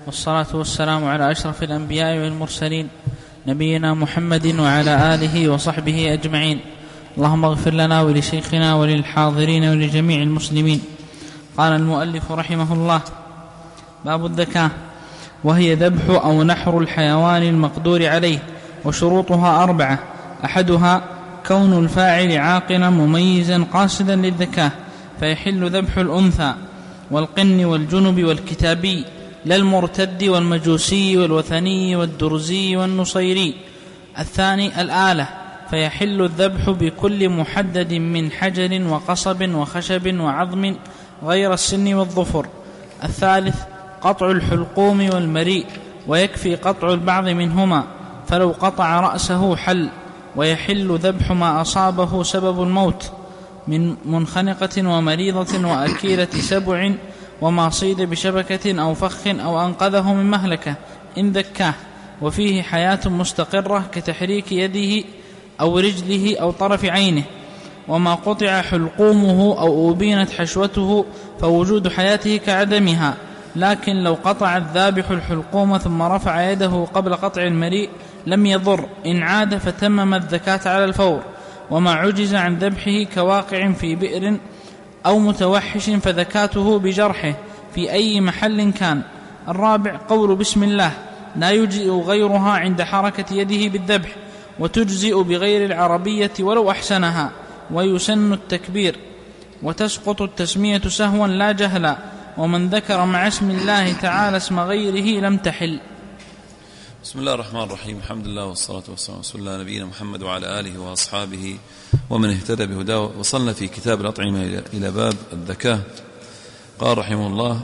والصلاة والسلام على أشرف الأنبياء والمرسلين نبينا محمد وعلى آله وصحبه أجمعين. اللهم اغفر لنا ولشيخنا وللحاضرين ولجميع المسلمين. قال المؤلف رحمه الله: باب الذكاة، وهي ذبح أو نحر الحيوان المقدور عليه، وشروطها 4. أحدها كون الفاعل عاقلا مميزا قاصدا للذكاة، فيحل ذبح الأنثى والقن والجنب والكتابي، لا المرتد والمجوسي والوثني والدرزي والنصيري. الثاني الآلة، فيحل الذبح بكل محدد من حجر وقصب وخشب وعظم غير السن والظفر. الثالث قطع الحلقوم والمريء، ويكفي قطع البعض منهما، فلو قطع رأسه حل. ويحل ذبح ما أصابه سبب الموت من منخنقة ومريضة وأكيلة سبع، وما صيد بشبكة أو فخ أو أنقذه من مهلكة إن ذكاه، وفيه حياة مستقرة كتحريك يده أو رجله أو طرف عينه. وما قطع حلقومه أو أبينت حشوته فوجود حياته كعدمها، لكن لو قطع الذابح الحلقوم ثم رفع يده قبل قطع المريء لم يضر، إن عاد فتمم الذكاة على الفور. وما عجز عن ذبحه كواقع في بئر أو متوحش فذكاته بجرحه في أي محل كان. الرابع قول بسم الله، لا يجزئ غيرها عند حركة يده بالذبح، وتجزئ بغير العربية ولو أحسنها. ويسن التكبير، وتسقط التسمية سهوا لا جهلا. ومن ذكر مع اسم الله تعالى اسم غيره لم تحل. بسم الله الرحمن الرحيم. الحمد لله والصلاة والسلام على نبينا محمد وعلى آله وأصحابه ومن اهتدى بهداه. وصلنا في كتاب الأطعمة إلى باب الذكاة. قال رحمه الله: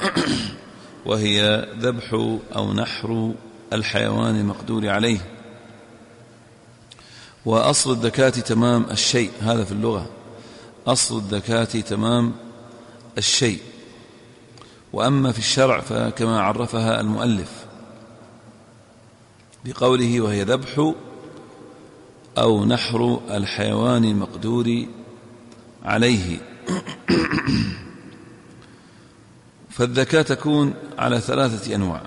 وهي ذبح أو نحر الحيوان المقدور عليه. وأصل الذكاة تمام الشيء، هذا في اللغة، أصل الذكاة تمام الشيء. وأما في الشرع فكما عرفها المؤلف بقوله: وهي ذبح أو نحر الحيوان المقدور عليه. فالذكاة تكون على 3 أنواع: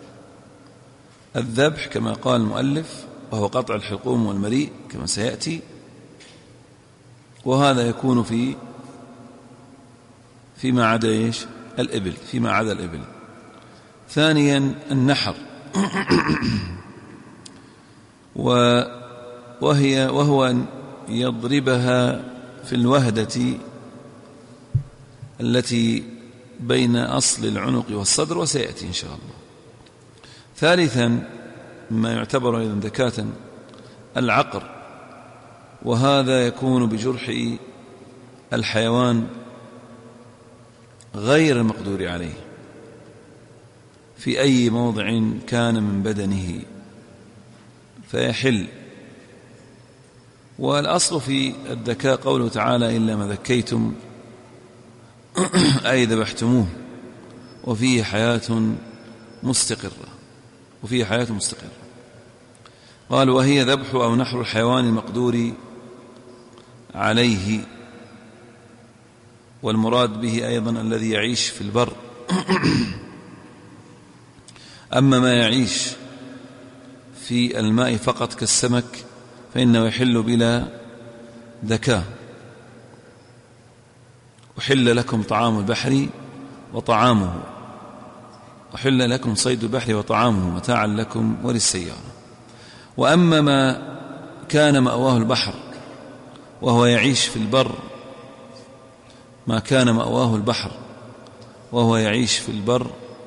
الذبح كما قال المؤلف وهو قطع الحلقوم والمريء كما سيأتي، وهذا يكون فيما عدا الإبل، فيما عدا الإبل. ثانيا النحر، وهو أن يضربها في الوهدة التي بين أصل العنق والصدر، وسيأتي إن شاء الله. ثالثا ما يعتبر أيضا ذكاة العقر، وهذا يكون بجرح الحيوان غير المقدور عليه في أي موضع كان من بدنه فيحل. والأصل في الذكاء قوله تعالى: إلا ما ذكيتم أي ذبحتموه، وفيه حياة مستقرة، وفيه حياة مستقرة. قال: وهي ذبح أو نحر الحيوان المقدور عليه، والمراد به أيضا الذي يعيش في البر. أما ما يعيش في الماء فقط كالسمك فإنه يحل بلا ذكاة. أحل لكم طعام البحر وطعامه، أحل لكم صيد البحر وطعامه متاعا لكم وللسيارة. وأما ما كان مأواه البحر وهو يعيش في البر، ما كان مأواه البحر وهو يعيش في البر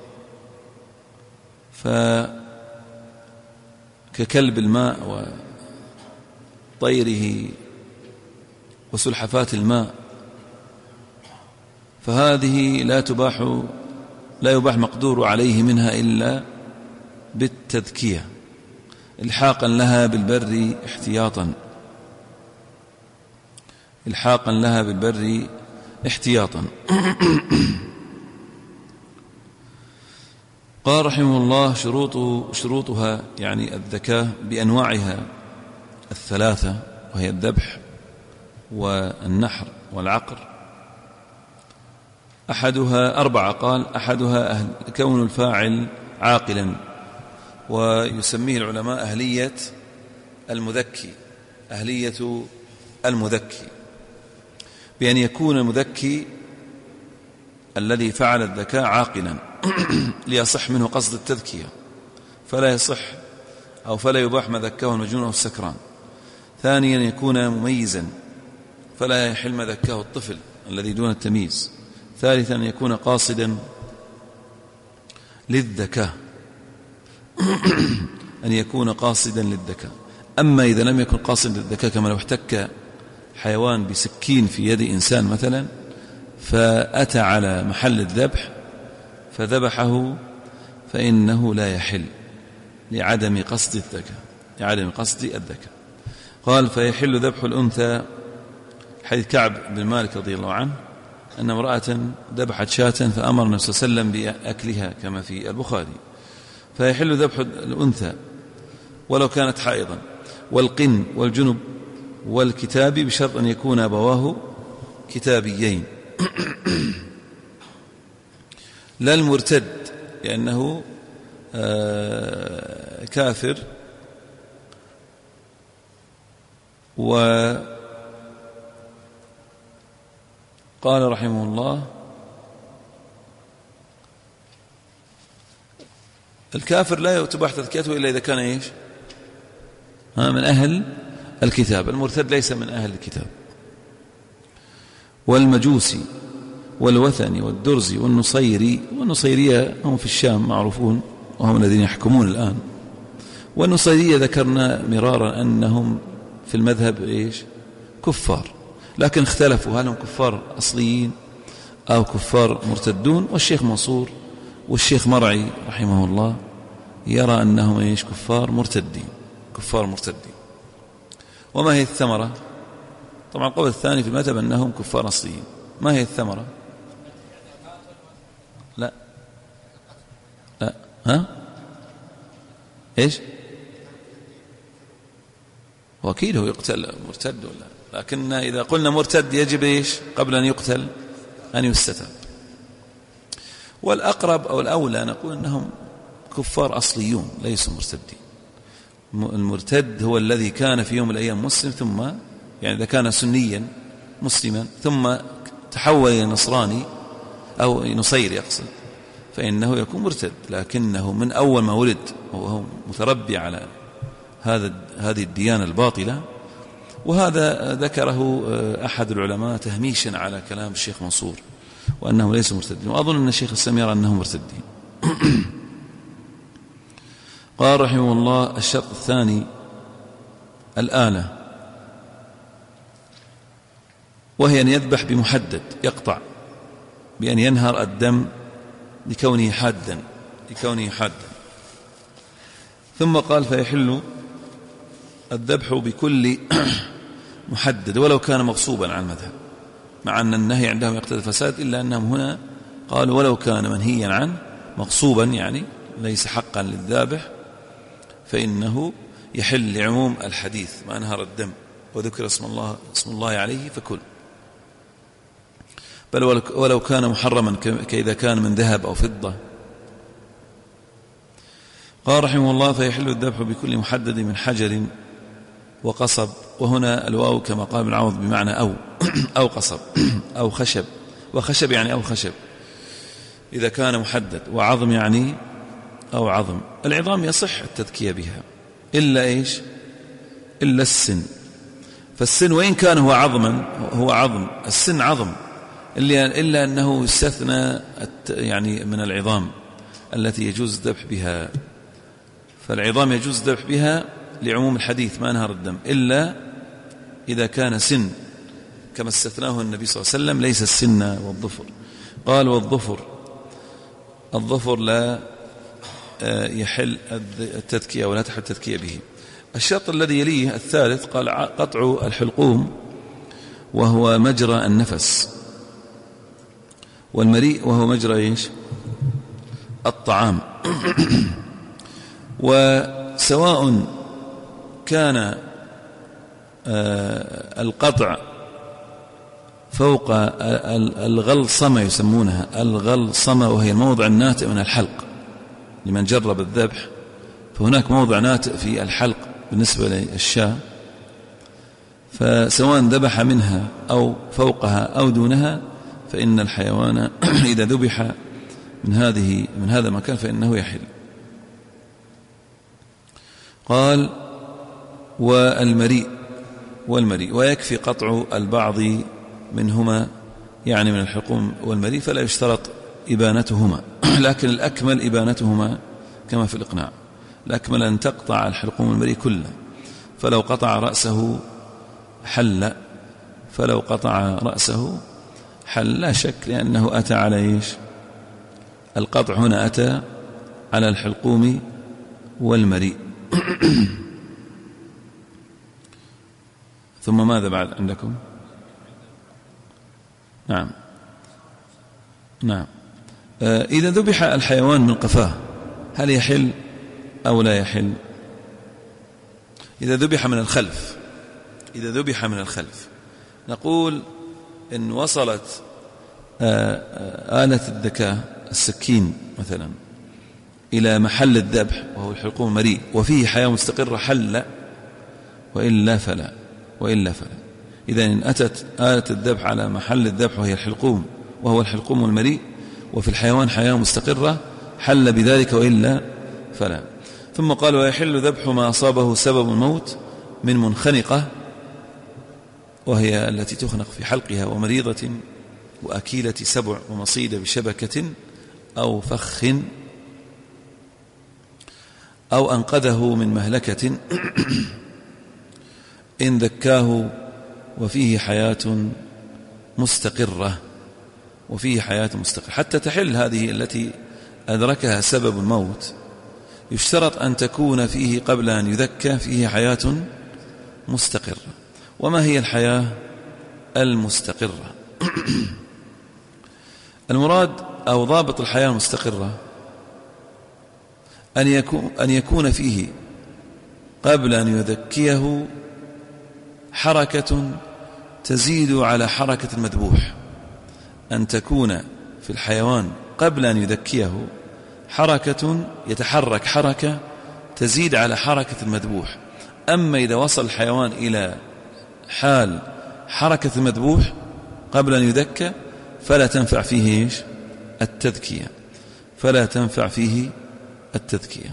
فككلب الماء وطيره وسلحفات الماء، فهذه لا يباح مقدور عليه منها إلا بالتذكية إلحاقا لها بالبر احتياطا، إلحاقا لها بالبر احتياطا. قال رحمه الله: شروطها يعني الذكاة بأنواعها 3، وهي الذبح والنحر والعقر. أحدها 4، قال: أحدها كون الفاعل عاقلا، ويسميه العلماء أهلية المذكي، أهلية المذكي، بأن يكون المذكي الذي فعل الذكاء عاقلا ليصح منه قصد التذكية، فلا يصح أو فلا يباح ما ذكاه المجنون أو السكران. ثانيا يكون مميزا، فلا يحل ما ذكاه الطفل الذي دون التمييز. ثالثا يكون قاصدا للذكاء أن يكون قاصدا للذكاء. أما إذا لم يكن قاصدا للذكاء، كما لو احتك حيوان بسكين في يد إنسان مثلا، فأتى على محل الذبح فذبحه، فإنه لا يحل لعدم قصد الذكاء. قال فيحل ذبح الأنثى، حديث كعب بن مالك رضي الله عنه أن امرأة ذبحت شاة فأمر النبي صلى الله عليه وسلم بأكلها كما في البخاري. فيحل ذبح الأنثى ولو كانت حائضا، والقن والجنب والكتاب، بشرط أن يكون أبواه كتابيين. لا المرتد لأنه كافر، وقال رحمه الله الكافر لا تباح تذكيته إلا إذا كان إيش؟ من أهل الكتاب. المرتد ليس من أهل الكتاب. والمجوسي والوثني والدرزي والنصيري، والنصيرية هم في الشام معروفون وهم الذين يحكمون الآن. والنصيرية ذكرنا مرارا أنهم في المذهب إيش؟ كفار، لكن اختلفوا هل هم كفار أصليين أو كفار مرتدون. والشيخ منصور والشيخ مرعي رحمه الله يرى أنهم إيش؟ كفار مرتدين. وما هي الثمرة؟ طبعا القول الثاني في المذهب أنهم كفار أصليين. ما هي الثمرة؟ لا إيش؟ وأكيد هو يقتل مرتد ولا، لكن إذا قلنا مرتد يجب إيش؟ قبل أن يقتل أن يستتاب. والأقرب أو الأولى نقول أنهم كفار أصليون ليسوا مرتدين. المرتد هو الذي كان في يوم من الأيام مسلم، ثم يعني إذا كان سنيا مسلما ثم تحول إلى نصراني أو نصيري يقصد، فإنه يكون مرتد، لكنه من أول ما ولد وهو متربي على هذه الديانة الباطلة. وهذا ذكره أحد العلماء تهميشا على كلام الشيخ منصور وأنه ليس مرتدين، وأظن أن الشيخ السلام يرى أنهم مرتدين. قال رحمه الله الشرط الثاني الآلة، وهي أن يذبح بمحدد، يقطع بأن ينهر الدم لكونه حادا. ثم قال فيحل الذبح بكل محدد ولو كان مغصوبا عن المذهب، مع أن النهي عندهم يقتضي الفساد، إلا أنهم هنا قالوا ولو كان منهيا عنه مغصوبا، يعني ليس حقا للذابح، فإنه يحل لعموم الحديث ما أنهر الدم وذكر اسم الله عليه فكل، بل ولو كان محرما كإذا كان من ذهب أو فضة. قال رحمه الله فيحل الذبح بكل محدد من حجر وقصب، وهنا الواو كما قال ابن عوض بمعنى أو قصب أو خشب، وخشب يعني أو خشب إذا كان محدد، وعظم يعني أو عظم. العظام يصح التذكية بها إلا إيش؟ إلا السن. فالسن وإن كان هو عظم، السن عظم، إلا أنه يستثنى يعني من العظام التي يجوز الذبح بها. فالعظام يجوز الذبح بها لعموم الحديث ما أنهر الدم، إلا إذا كان سن كما استثناه النبي صلى الله عليه وسلم، ليس السن والظفر. قال والظفر لا يحل التذكية ولا تحل التذكية به. الشرط الذي يليه الثالث قال قطع الحلقوم، وهو مجرى النفس، والمريء وهو مجرى إيش؟ الطعام. وسواء كان القطع فوق الغلصمة، يسمونها الغلصمة، وهي الموضع الناتئ من الحلق، لمن جرب الذبح، فهناك موضع ناتئ في الحلق بالنسبة للشاة، فسواء ذبح منها أو فوقها أو دونها، فإن الحيوان إذا ذبح من هذا المكان فإنه يحل. قال والمريء ويكفي قطع البعض منهما، يعني من الحلقوم والمريء، فلا يشترط إبانتهما، لكن الأكمل إبانتهما كما في الإقناع، الأكمل أن تقطع الحلقوم والمريء كله، فلو قطع رأسه حل لا شك، لأنه أتى على إيش؟ القطع هنا أتى على الحلقوم والمريء. ثم ماذا بعد عندكم؟ نعم. إذا ذبح الحيوان من قفاه هل يحل أو لا يحل؟ إذا ذبح من الخلف نقول إن وصلت آلة الذكاء السكين مثلا إلى محل الذبح وهو الحلقوم المريء وفيه حياة مستقرة حل، وإلا فلا. إذا إن أتت آلة الذبح على محل الذبح وهو الحلقوم المريء وفي الحيوان حياة مستقرة حل بذلك، وإلا فلا. ثم قال ويحل ذبح ما أصابه سبب الموت من منخنقة، وهي التي تخنق في حلقها، ومريضة، وأكيلة سبع، ومصيدة بشبكة أو فخ، أو أنقذه من مهلكة إن ذكاه وفيه حياة مستقرة حتى تحل هذه التي أدركها سبب الموت. يشترط أن تكون فيه قبل أن يذكى فيه حياة مستقرة. وما هي الحياة المستقرة؟ المراد أو ضابط الحياة المستقرة أن يكون فيه قبل أن يذكيه حركة تزيد على حركة المذبوح، أن تكون في الحيوان قبل أن يذكيه حركة يتحرك حركة تزيد على حركة المذبوح. أما إذا وصل الحيوان إلى حال حركة المذبوح قبل أن يذكى فلا تنفع فيه التذكية.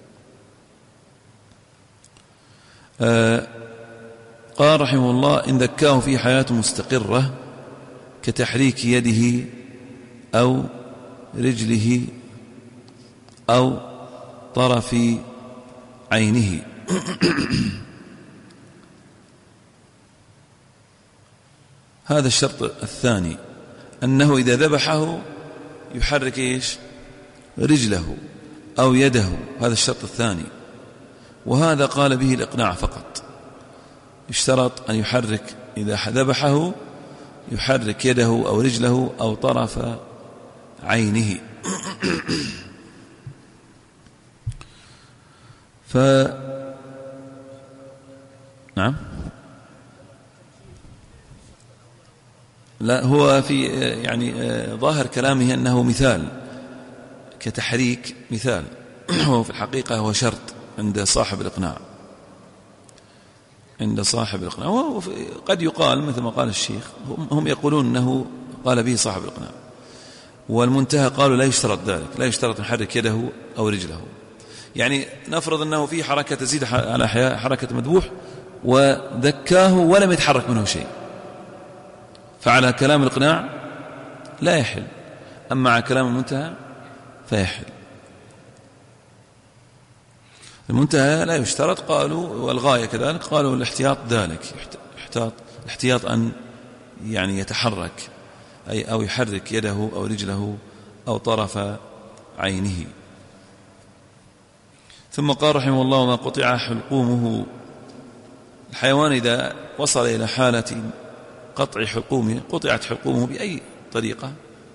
قال رحمه الله إن ذكاه في حياة مستقرة كتحريك يده أو رجله أو طرف عينه. هذا الشرط الثاني، أنه إذا ذبحه يحرك رجله أو يده، هذا الشرط الثاني، وهذا قال به الإقناع فقط. يشترط أن يحرك إذا ذبحه يحرك يده أو رجله أو طرف عينه. نعم، لا، هو في ظاهر كلامه أنه مثال كتحريك مثال، هو في الحقيقة هو شرط عند صاحب الإقناع. وقد يقال مثل ما قال الشيخ، هم يقولون أنه قال به صاحب الإقناع، والمنتهى قالوا لا يشترط ذلك، لا يشترط يحرك يده أو رجله. يعني نفرض أنه في حركة تزيد على حركة مذبوح وذكاه ولم يتحرك منه شيء، فعلى كلام الإقناع لا يحل، أما على كلام المنتهى فيحل. المنتهى لا يشترط، قالوا، والغاية كذلك، قالوا الاحتياط ذلك، الاحتياط أن يتحرك أو يحرك يده أو رجله أو طرف عينه. ثم قال رحمه الله وما قطع حلقومه، الحيوان إذا وصل إلى حالة قطع حلقومه، قطعت حلقومه بأي طريقة،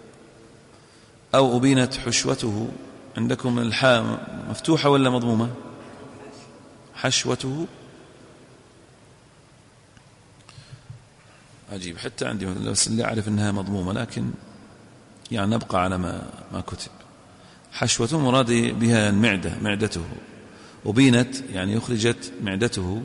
أو أبينت حشوته. عندكم الحاء مفتوحة ولا مضمومة؟ حشوته، عجيب، حتى عندي اللي أعرف أنها مضمومة، لكن نبقى على ما كتب. حشوة مراد بها المعدة، معدته، وبينت يعني أخرجت معدته.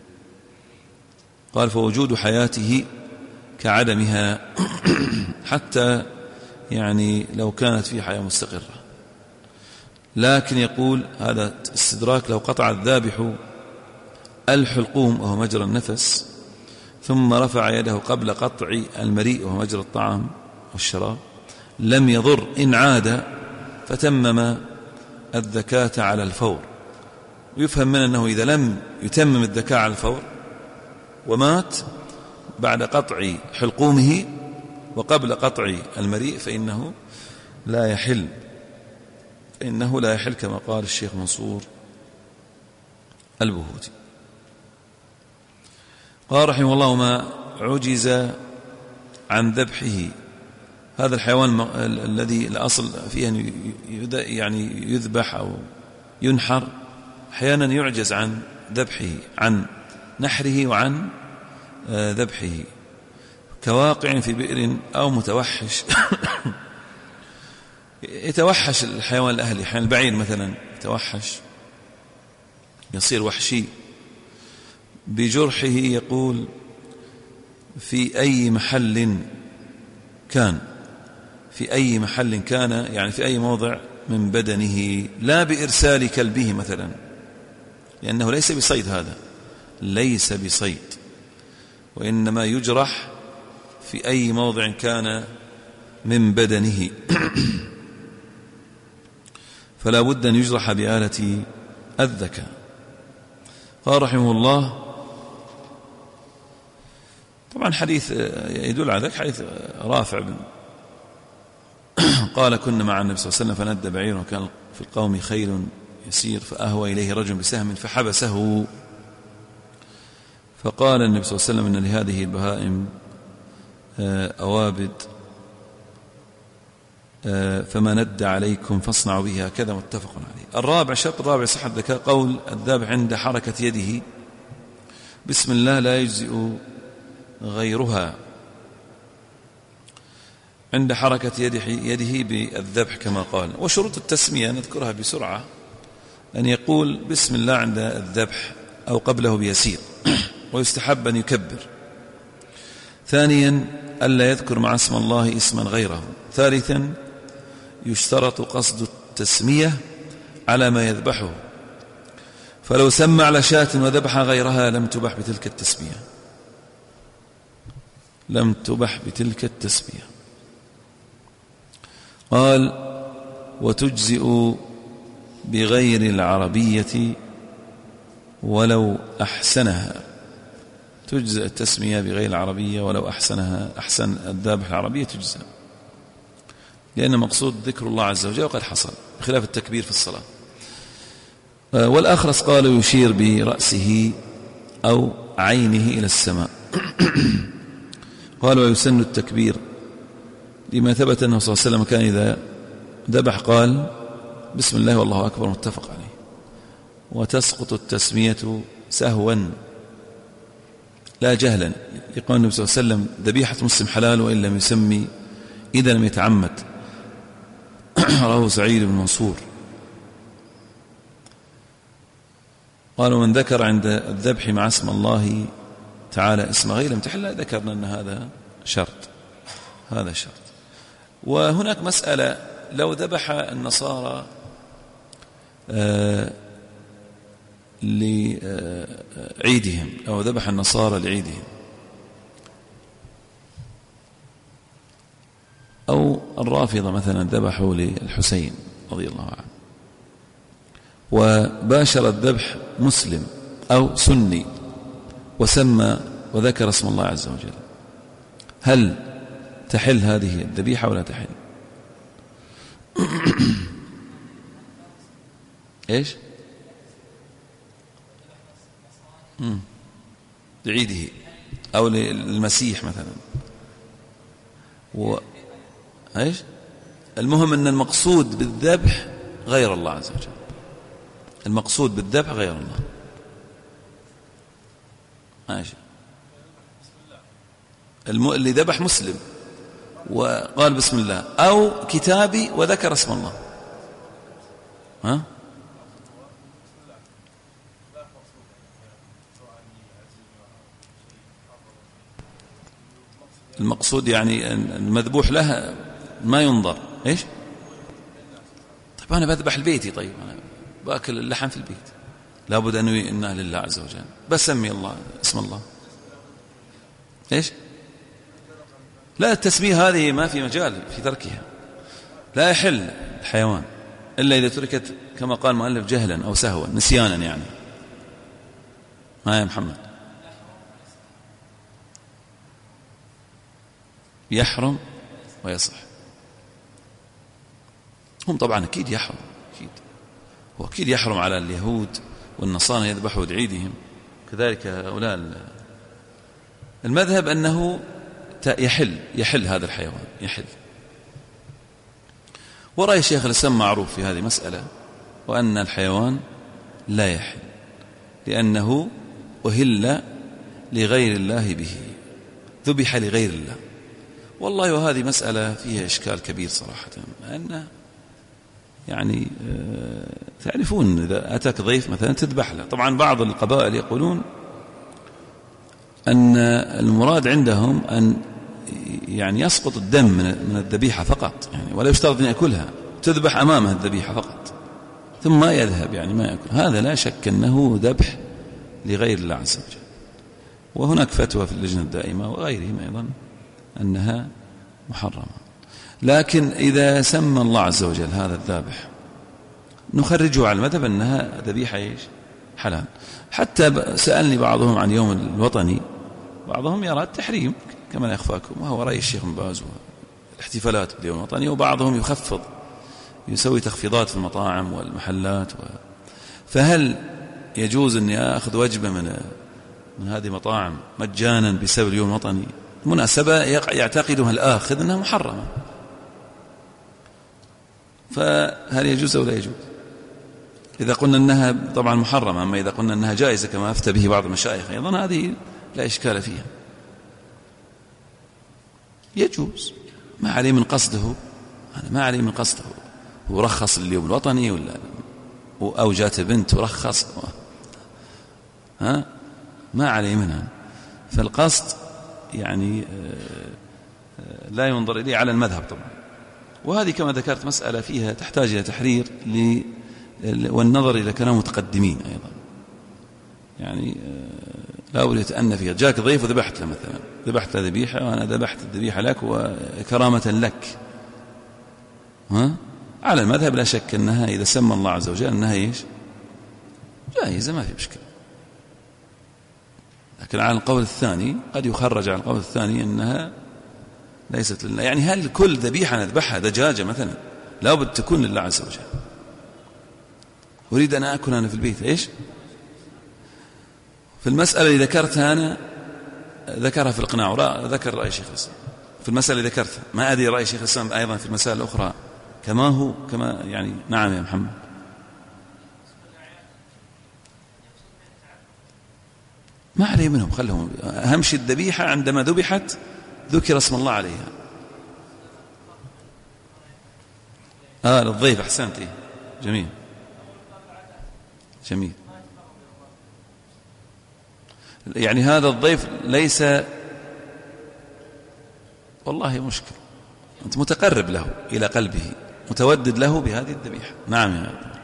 قال فوجود حياته كعدمها حتى يعني لو كانت في حياة مستقرة. لكن يقول هذا استدراك: لو قطع الذابح الحلقوم وهو مجرى النفس ثم رفع يده قبل قطع المريء وهو مجرى الطعام والشراب لم يضر إن عاد فتمم الذكاة على الفور. ويفهم من أنه إذا لم يتمم الذكاة على الفور ومات بعد قطع حلقومه وقبل قطع المريء فإنه لا يحل كما قال الشيخ منصور البهوتي. قال رحمه الله: ما عجز عن ذبحه. هذا الحيوان الذي الأصل فيه أن يعني يذبح أو ينحر أحيانا يعجز عن ذبحه، عن نحره وعن ذبحه، كواقع في بئر أو متوحش يتوحش الحيوان الأهلي. حيوان البعير مثلا يتوحش، يصير وحشي بجرحه. يقول: في أي محل كان، في أي محل كان يعني في أي موضع من بدنه، لا بإرسال كلبه مثلا، لأنه ليس بصيد، هذا ليس بصيد، وإنما يجرح في أي موضع كان من بدنه فلا بد أن يجرح بآلة الذكاء. قال رحمه الله: طبعا حديث يدل على ذلك حديث رافع قال: كنا مع النبي صلى الله عليه وسلم فندى بعير وكان في القوم خيل يسير فأهوى إليه رجل بسهم فحبسه، فقال النبي صلى الله عليه وسلم: إن لهذه البهائم أوابد فما ند عليكم فاصنعوا بها كذا. متفق عليه. الرابع، شرط الرابع صحة الذكاء: قول الذابح عند حركة يده بسم الله لا يجزئ غيرها، عند حركة يده بالذبح كما قال. وشروط التسمية نذكرها بسرعة: أن يقول بسم الله عند الذبح أو قبله بيسير، ويستحب أن يكبر. ثانيا ألا يذكر مع اسم الله اسما غيره. ثالثا يشترط قصد التسمية على ما يذبحه، فلو سمى على شاة وذبح غيرها لم تبح بتلك التسمية، لم تبح بتلك التسمية. قال: وتجزئ بغير العربية ولو أحسنها. تجزئ التسمية بغير العربية ولو أحسنها، أحسن الذابح العربية تجزئ، لأن مقصود ذكر الله عز وجل وقد حصل، بخلاف التكبير في الصلاة. والآخرس قال: يشير برأسه أو عينه إلى السماء. قال: ويسن التكبير لما ثبت أنه صلى الله عليه وسلم كان إذا ذبح قال بسم الله والله أكبر. متفق عليه. وتسقط التسمية سهوا لا جهلا، يقول النبي صلى الله عليه وسلم: ذبيحة مسلم حلال وإن لم يسمي إذا لم يتعمد. رواه سعيد بن منصور. قال: ومن ذكر عند الذبح مع اسم الله تعالى اسم غير لم تحل، ذكرنا أن هذا شرط، هذا شرط. وهناك مسألة: لو ذبح النصارى لعيدهم، أو ذبح النصارى لعيدهم، أو الرافضة مثلا ذبحوا للحسين رضي الله عنه، وباشر الذبح مسلم أو سني وسمى وذكر اسم الله عز وجل، هل تحل هذه الذبيحة ولا تحل؟ إيش؟ لعيده أو للمسيح مثلا. إيش؟ المهم أن المقصود بالذبح غير الله عز وجل، المقصود بالذبح غير الله. ماشي. اللي ذبح مسلم وقال بسم الله، أو كتابي وذكر اسم الله، ها؟ المقصود يعني المذبوح له ما ينظر. إيش؟ طيب أنا بذبح البيتي، طيب أنا بأكل اللحم في البيت، لابد أن أنوي إنه لله عز وجل، بسمي الله اسم الله. إيش؟ لا، التسمية هذه ما في مجال في تركها، لا يحل الحيوان إلا إذا تركت كما قال المؤلف جهلا أو سهوا نسيانا يعني. ما يا محمد يحرم ويصح. هم طبعا أكيد يحرم، أكيد وأكيد يحرم على اليهود والنصارى يذبحوا لعيدهم، كذلك هؤلاء. المذهب أنه يحل هذا الحيوان، يحل. ورأي شيخ الإسلام معروف في هذه مسألة، وأن الحيوان لا يحل لأنه أهل لغير الله به، ذبح لغير الله. والله وهذه مسألة فيها إشكال كبير صراحة، لأن يعني تعرفون إذا أتاك ضيف مثلا تذبح له. طبعا بعض القبائل يقولون أن المراد عندهم أن يعني يسقط الدم من الذبيحة فقط، يعني ولا يشترط أن يأكلها، تذبح أمامه الذبيحة فقط ثم يذهب يعني ما يأكل. هذا لا شك أنه ذبح لغير الله عز وجل. وهناك فتوى في اللجنة الدائمة وغيرهم أيضا أنها محرمة. لكن إذا سمى الله عز وجل هذا الذابح نخرجه على المذهب أنها ذبيحة إيش؟ حلال. حتى سألني بعضهم عن يوم الوطني، بعضهم يرى التحريم كما لا يخفاكم، وهو رأي الشيخ بن باز والاحتفالات باليوم الوطني، وبعضهم يخفض يسوي تخفيضات في المطاعم والمحلات فهل يجوز أني أخذ وجبة من هذه المطاعم مجانا بسبب اليوم الوطني؟ مناسبة يعتقدها الآخذ أنها محرمة، فهل يجوز أو لا يجوز؟ إذا قلنا أنها طبعا محرمة، أما إذا قلنا أنها جائزة كما أفتى به بعض المشايخ أيضا هذه لا إشكال فيها، يجوز. ما عليه من قصده، أنا ما عليه من قصده، هو رخص اليوم الوطني ولا أو جات بنت ورخص، ما عليه منها. فالقصد يعني لا ينظر إليه على المذهب طبعا. وهذه كما ذكرت مسألة فيها تحتاج إلى تحرير والنظر إلى كلام متقدمين أيضا، يعني لا أريد يتأنى فيها. جاك ضيف وذبحت له مثلا، ذبحت له ذبيحة وأنا ذبحت الذبيحة لك وكرامة لك، على المذهب لا شك أنها إذا سمى الله عز وجل أنها إيش؟ جائزة، ما في مشكلة. لكن على القول الثاني قد يخرج على القول الثاني أنها ليست لله. يعني هل كل ذبيحة نذبحها دجاجة مثلا لابد تكون لله عز وجل؟ أريد أن أكل أنا في البيت إيش؟ في المسألة اللي ذكرتها أنا ذكرها في الإقناع، ذكر رأي شيخ الإسلام في المسألة اللي ذكرتها، ما أدري رأي شيخ الإسلام أيضا في المسائل الأخرى كما هو كما يعني. نعم يا محمد. ما عليه منهم، خلهم. أهم شيء الذبيحة عندما ذبحت ذكر اسم الله عليها. للضيف، أحسنت. جميل جميل. يعني هذا الضيف ليس، والله مشكل، أنت متقرب له إلى قلبه، متودد له بهذه الذبيحة. نعم يا رب.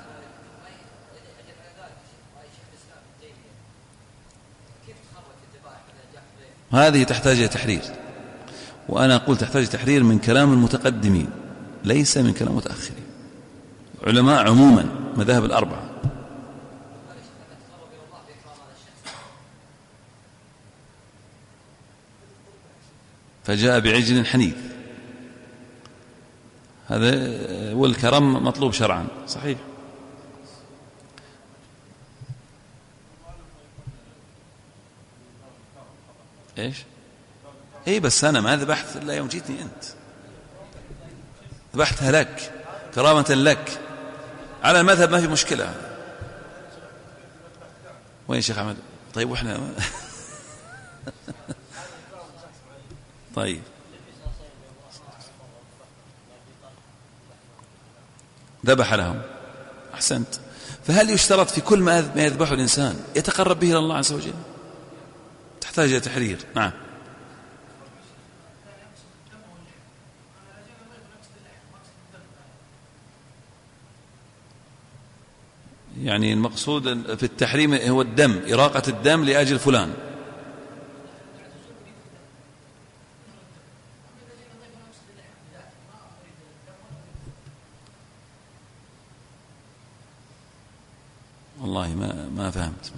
هذه تحتاج إلى تحرير، وأنا أقول تحتاج تحرير من كلام المتقدمين ليس من كلام المتأخرين، علماء عموما مذاهب الأربعة. فجاء بعجل حنيذ، هذا والكرم مطلوب شرعا، صحيح. إيش؟ بس أنا ما ذبحت إلا يوم جيتني أنت، ذبحتها لك كرامة لك، على المذهب ما في مشكلة. وين شيخ أحمد؟ طيب وإحنا طيب ذبح لهم أحسنت. فهل يشترط في كل ما يذبحه الإنسان يتقرب به إلى الله عز وجل؟ تحتاج إلى تحرير. نعم. يعني المقصود في التحريم هو الدم، إراقة الدم لأجل فلان. والله ما فهمت.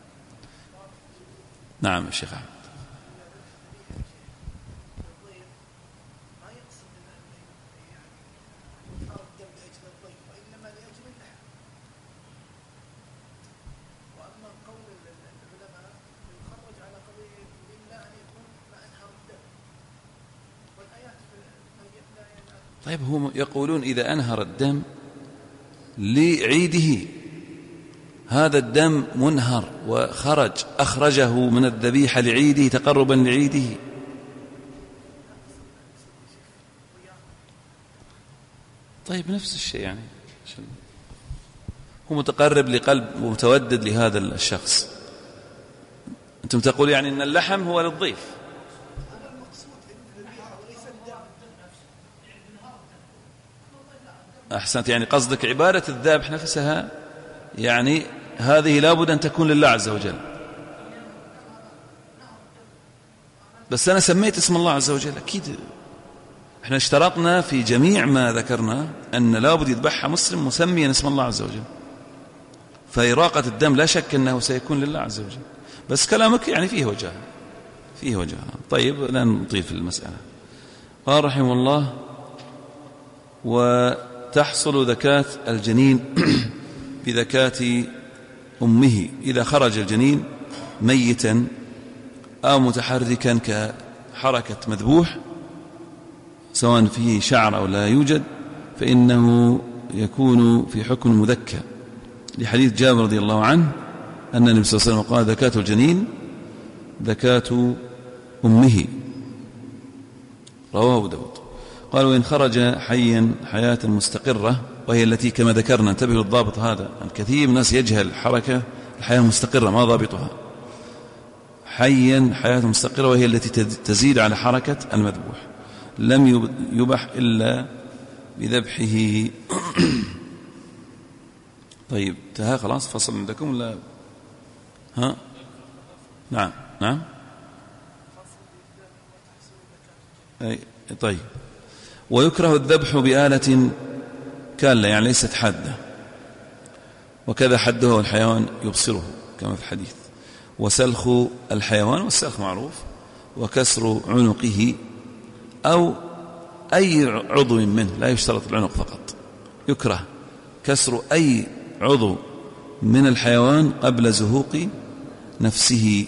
نعم الشيخ أحمد. طيب هم يقولون إذا أنهر الدم لعيده، هذا الدم منهر أخرجه من الذبيحة لعيده تقربا لعيده. طيب نفس الشيء، يعني هو متقرب لقلب ومتودد لهذا الشخص. أنتم تقول يعني أن اللحم هو للضيف. أحسنت، يعني قصدك عبادة الذابح نفسها، يعني هذه لابد أن تكون لله عز وجل. بس أنا سميت اسم الله عز وجل، أكيد احنا اشترطنا في جميع ما ذكرنا أن لابد يذبحها مسلم مسميا اسم الله عز وجل. فإراقة الدم لا شك أنه سيكون لله عز وجل، بس كلامك يعني فيه وجه. طيب لا نطيل في المسألة. قال رحمه الله: وتحصل زكاة الجنين بزكاة أمه إذا خرج الجنين ميتا أو متحركا كحركة مذبوح، سواء فيه شعر أو لا يوجد، فإنه يكون في حكم المذكى، لحديث جابر رضي الله عنه أن النبي صلى الله عليه وسلم قال: زكاة الجنين زكاة أمه، رواه أبو داود. قال: وإن خرج حيا حياة مستقرة، وهي التي كما ذكرنا، انتبهوا للضابط هذا، الكثير من الناس يجهل الحياة المستقرة ما ضابطها. حيا حياة مستقرة وهي التي تزيد على حركة المذبوح، لم يبح إلا بذبحه. طيب انتهى خلاص فصل عندكم ولا؟ ها؟ نعم. طيب. ويكره الذبح بآلة كالة، يعني ليست حادة، وكذا حده والحيوان يبصره كما في الحديث. وسلخ الحيوان، والسلخ معروف، وكسر عنقه أو أي عضو منه، لا يشترط العنق فقط، يكره كسر أي عضو من الحيوان قبل زهوق نفسه.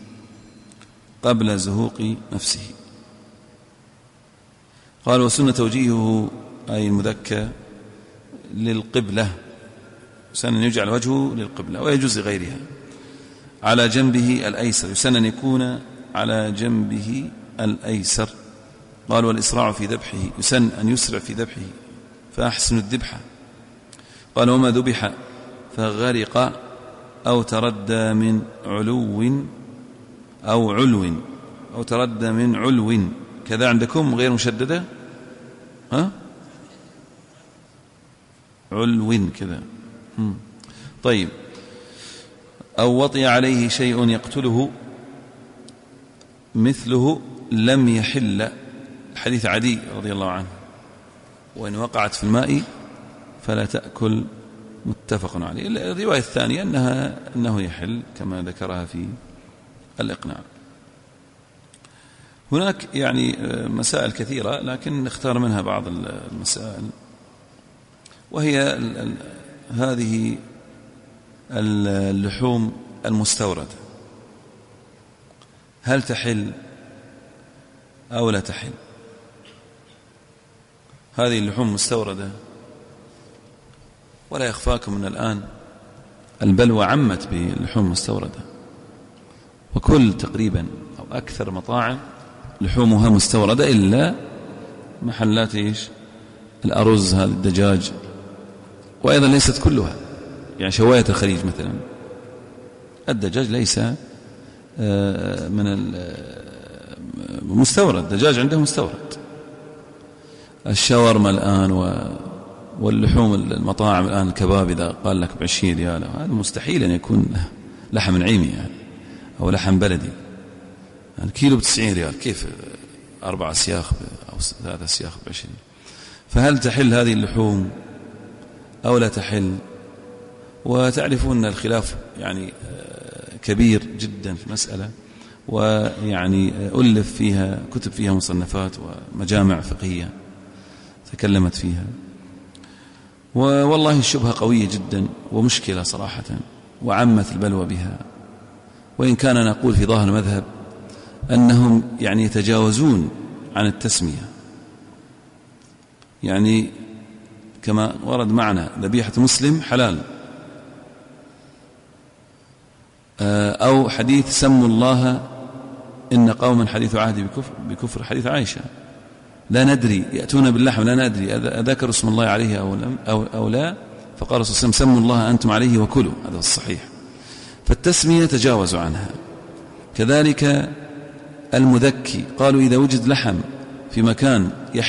قال: وسنة توجيهه أي المذكى للقبلة، سنة أن يجعل وجهه للقبلة، ويجوز غيرها على جنبه الأيسر، يسنى أن يكون على جنبه الأيسر. قال: والإسراع في ذبحه، يسن أن يسرع في ذبحه فأحسن الذبحة. قال: وما ذبح فغرق أو تردى من علو أو تردى من علو، كذا عندكم غير مشددة؟ علو كذا. طيب. أو وطي عليه شيء يقتله مثله لم يحل، حديث عدي رضي الله عنه: وإن وقعت في الماء فلا تأكل، متفق عليه. الرواية الثانية أنه يحل كما ذكرها في الإقناع. هناك يعني مسائل كثيرة، لكن نختار منها بعض المسائل، وهي هذه اللحوم المستوردة، هل تحل أو لا تحل؟ هذه اللحوم مستوردة، ولا يخفاكم من الآن البلوى عمت باللحوم المستوردة، وكل تقريبا أو أكثر مطاعم لحومها مستوردة، إلا محلات الأرز، هذا الدجاج، وأيضا ليست كلها. يعني شواية الخليج مثلا الدجاج ليس من مستورد، الدجاج عنده مستورد. الشاورما الآن واللحوم المطاعم الآن الكباب إذا قال لك ب20 ريال، هذا مستحيل أن يكون لحم نعيمي يعني أو لحم بلدي. يعني كيلو ب90 ريال، كيف 4 سياخ أو 3 سياخ ب20؟ فهل تحل هذه اللحوم أو لا تحل؟ وتعرفون الخلاف يعني كبير جدا في المسألة، ويعني ألف فيها كتب فيها مصنفات ومجامع فقهية تكلمت فيها. والله الشبهة قوية جدا ومشكلة صراحة، وعمت البلوى بها. وإن كان نقول في ظاهر المذهب أنهم يعني يتجاوزون عن التسمية، يعني كما ورد معنا ذبيحة مسلم حلال، أو حديث سموا الله إن قوما حديث عهد بكفر، حديث عائشة لا ندري يأتون باللحم لا ندري أذكر اسم الله عليه أو لا، فقال رسول الله سموا الله أنتم عليه وكلوا، هذا الصحيح. فالتسمية تجاوزوا عنها. كذلك المذكي قالوا إذا وجد لحم في مكان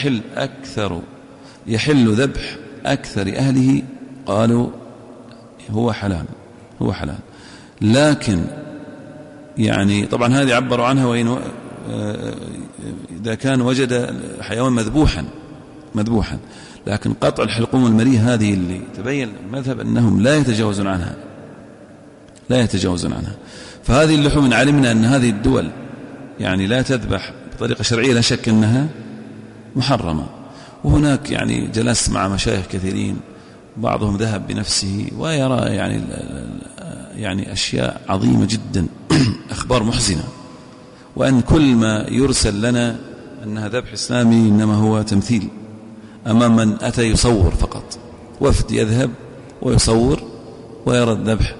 يحل ذبح أكثر أهله قالوا هو حلال. لكن يعني طبعا هذه عبروا عنها، وإن إذا كان وجد حيوان مذبوحا، لكن قطع الحلقوم والمريه هذه اللي تبين المذهب أنهم لا يتجاوزون عنها. فهذه اللحوم علمنا أن هذه الدول يعني لا تذبح بطريقة شرعية، لا شك أنها محرمة. وهناك يعني جلست مع مشايخ كثيرين، بعضهم ذهب بنفسه ويرى يعني أشياء عظيمة جدا أخبار محزنة، وأن كل ما يرسل لنا أنها ذبح إسلامي إنما هو تمثيل أمام من أتى يصور فقط. وفد يذهب ويصور ويرى الذبح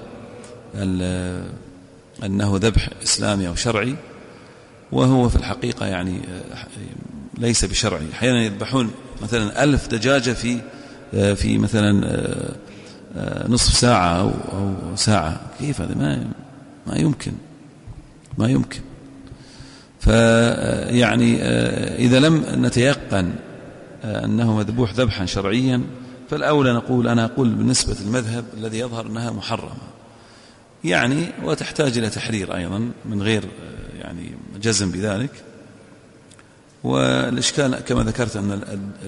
أنه ذبح إسلامي أو شرعي، وهو في الحقيقة يعني ليس بشرعي. أحيانا يذبحون مثلا 1000 دجاجة في مثلا نصف ساعة أو ساعة. كيف هذا؟ ما يمكن. فيعني إذا لم نتيقن أنه مذبوح ذبحا شرعيا فالأولى أنا أقول بالنسبة للمذهب الذي يظهر أنها محرمة يعني، وتحتاج إلى تحرير أيضا من غير يعني جزم بذلك. والإشكال كما ذكرت أن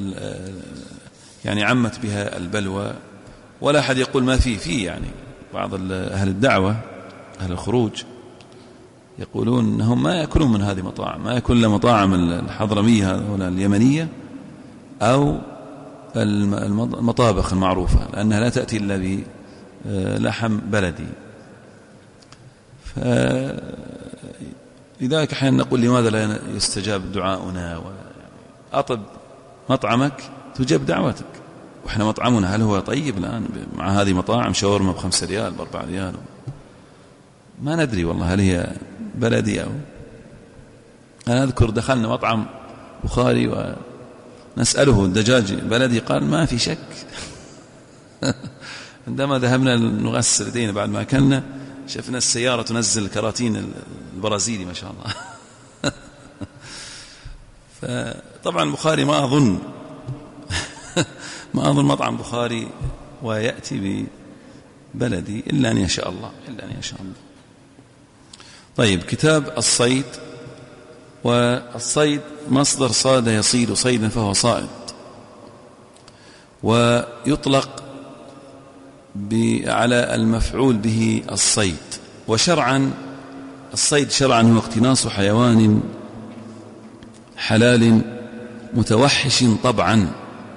يعني عمت بها البلوى، ولا أحد يقول ما فيه يعني بعض أهل الدعوة أهل الخروج يقولون أنهم ما يأكلون من هذه المطاعم، ما يأكل إلا مطاعم الحضرمية ولا اليمنية أو المطابخ المعروفة، لأنها لا تأتي إلا بلحم بلدي. لذلك أحيانا نقول لماذا لا يستجاب دعاؤنا؟ أطب مطعمك تجاب دعوتك، وإحنا مطعمنا هل هو طيب الآن مع هذه مطاعم شاورما ب5 ريال ب4 ريال؟ ما ندري والله هل هي بلدي أو. أنا أذكر دخلنا مطعم بخاري ونسأله الدجاج بلدي، قال ما في شك. عندما ذهبنا نغسل يدينا بعد ما أكلنا شفنا السيارة تنزل الكراتين البرازيلي ما شاء الله. فطبعا البخاري ما أظن مطعم بخاري ويأتي ببلدي إلا أن يشاء الله. طيب، كتاب الصيد. والصيد مصدر صاد يصيد صيدا فهو صائد، ويطلق على المفعول به الصيد. وشرعا الصيد شرعا هو اقتناص حيوان حلال متوحش طبعا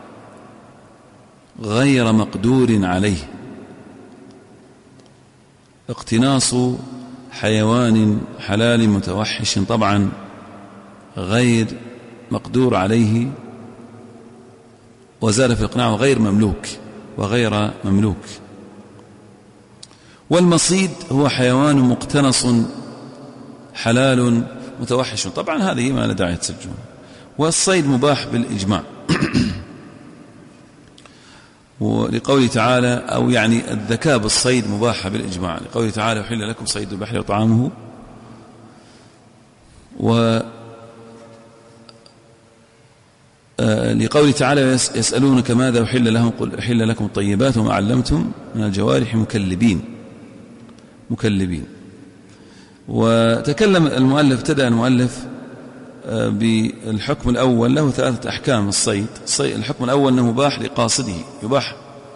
غير مقدور عليه. اقتناص حيوان حلال متوحش طبعا غير مقدور عليه، وزاد في الإقناع غير مملوك. والمصيد هو حيوان مقتنص حلال متوحش طبعا، هذه ما لا داعي تسجون. والصيد مباح بالإجماع. ولقوله تعالى أو يعني الذكاء بالصيد مباحة بالإجماع، لقوله تعالى يحل لكم صيد البحر وطعامه، لقوله تعالى يسألونك ماذا أحل لهم قل أحل لكم الطيبات وما علمتم من الجوارح مكلبين. وتكلم المؤلف، ابتدأ المؤلف بالحكم الأول، له 3 أحكام الصيد. الحكم الأول أنه مباح لقاصده، يباح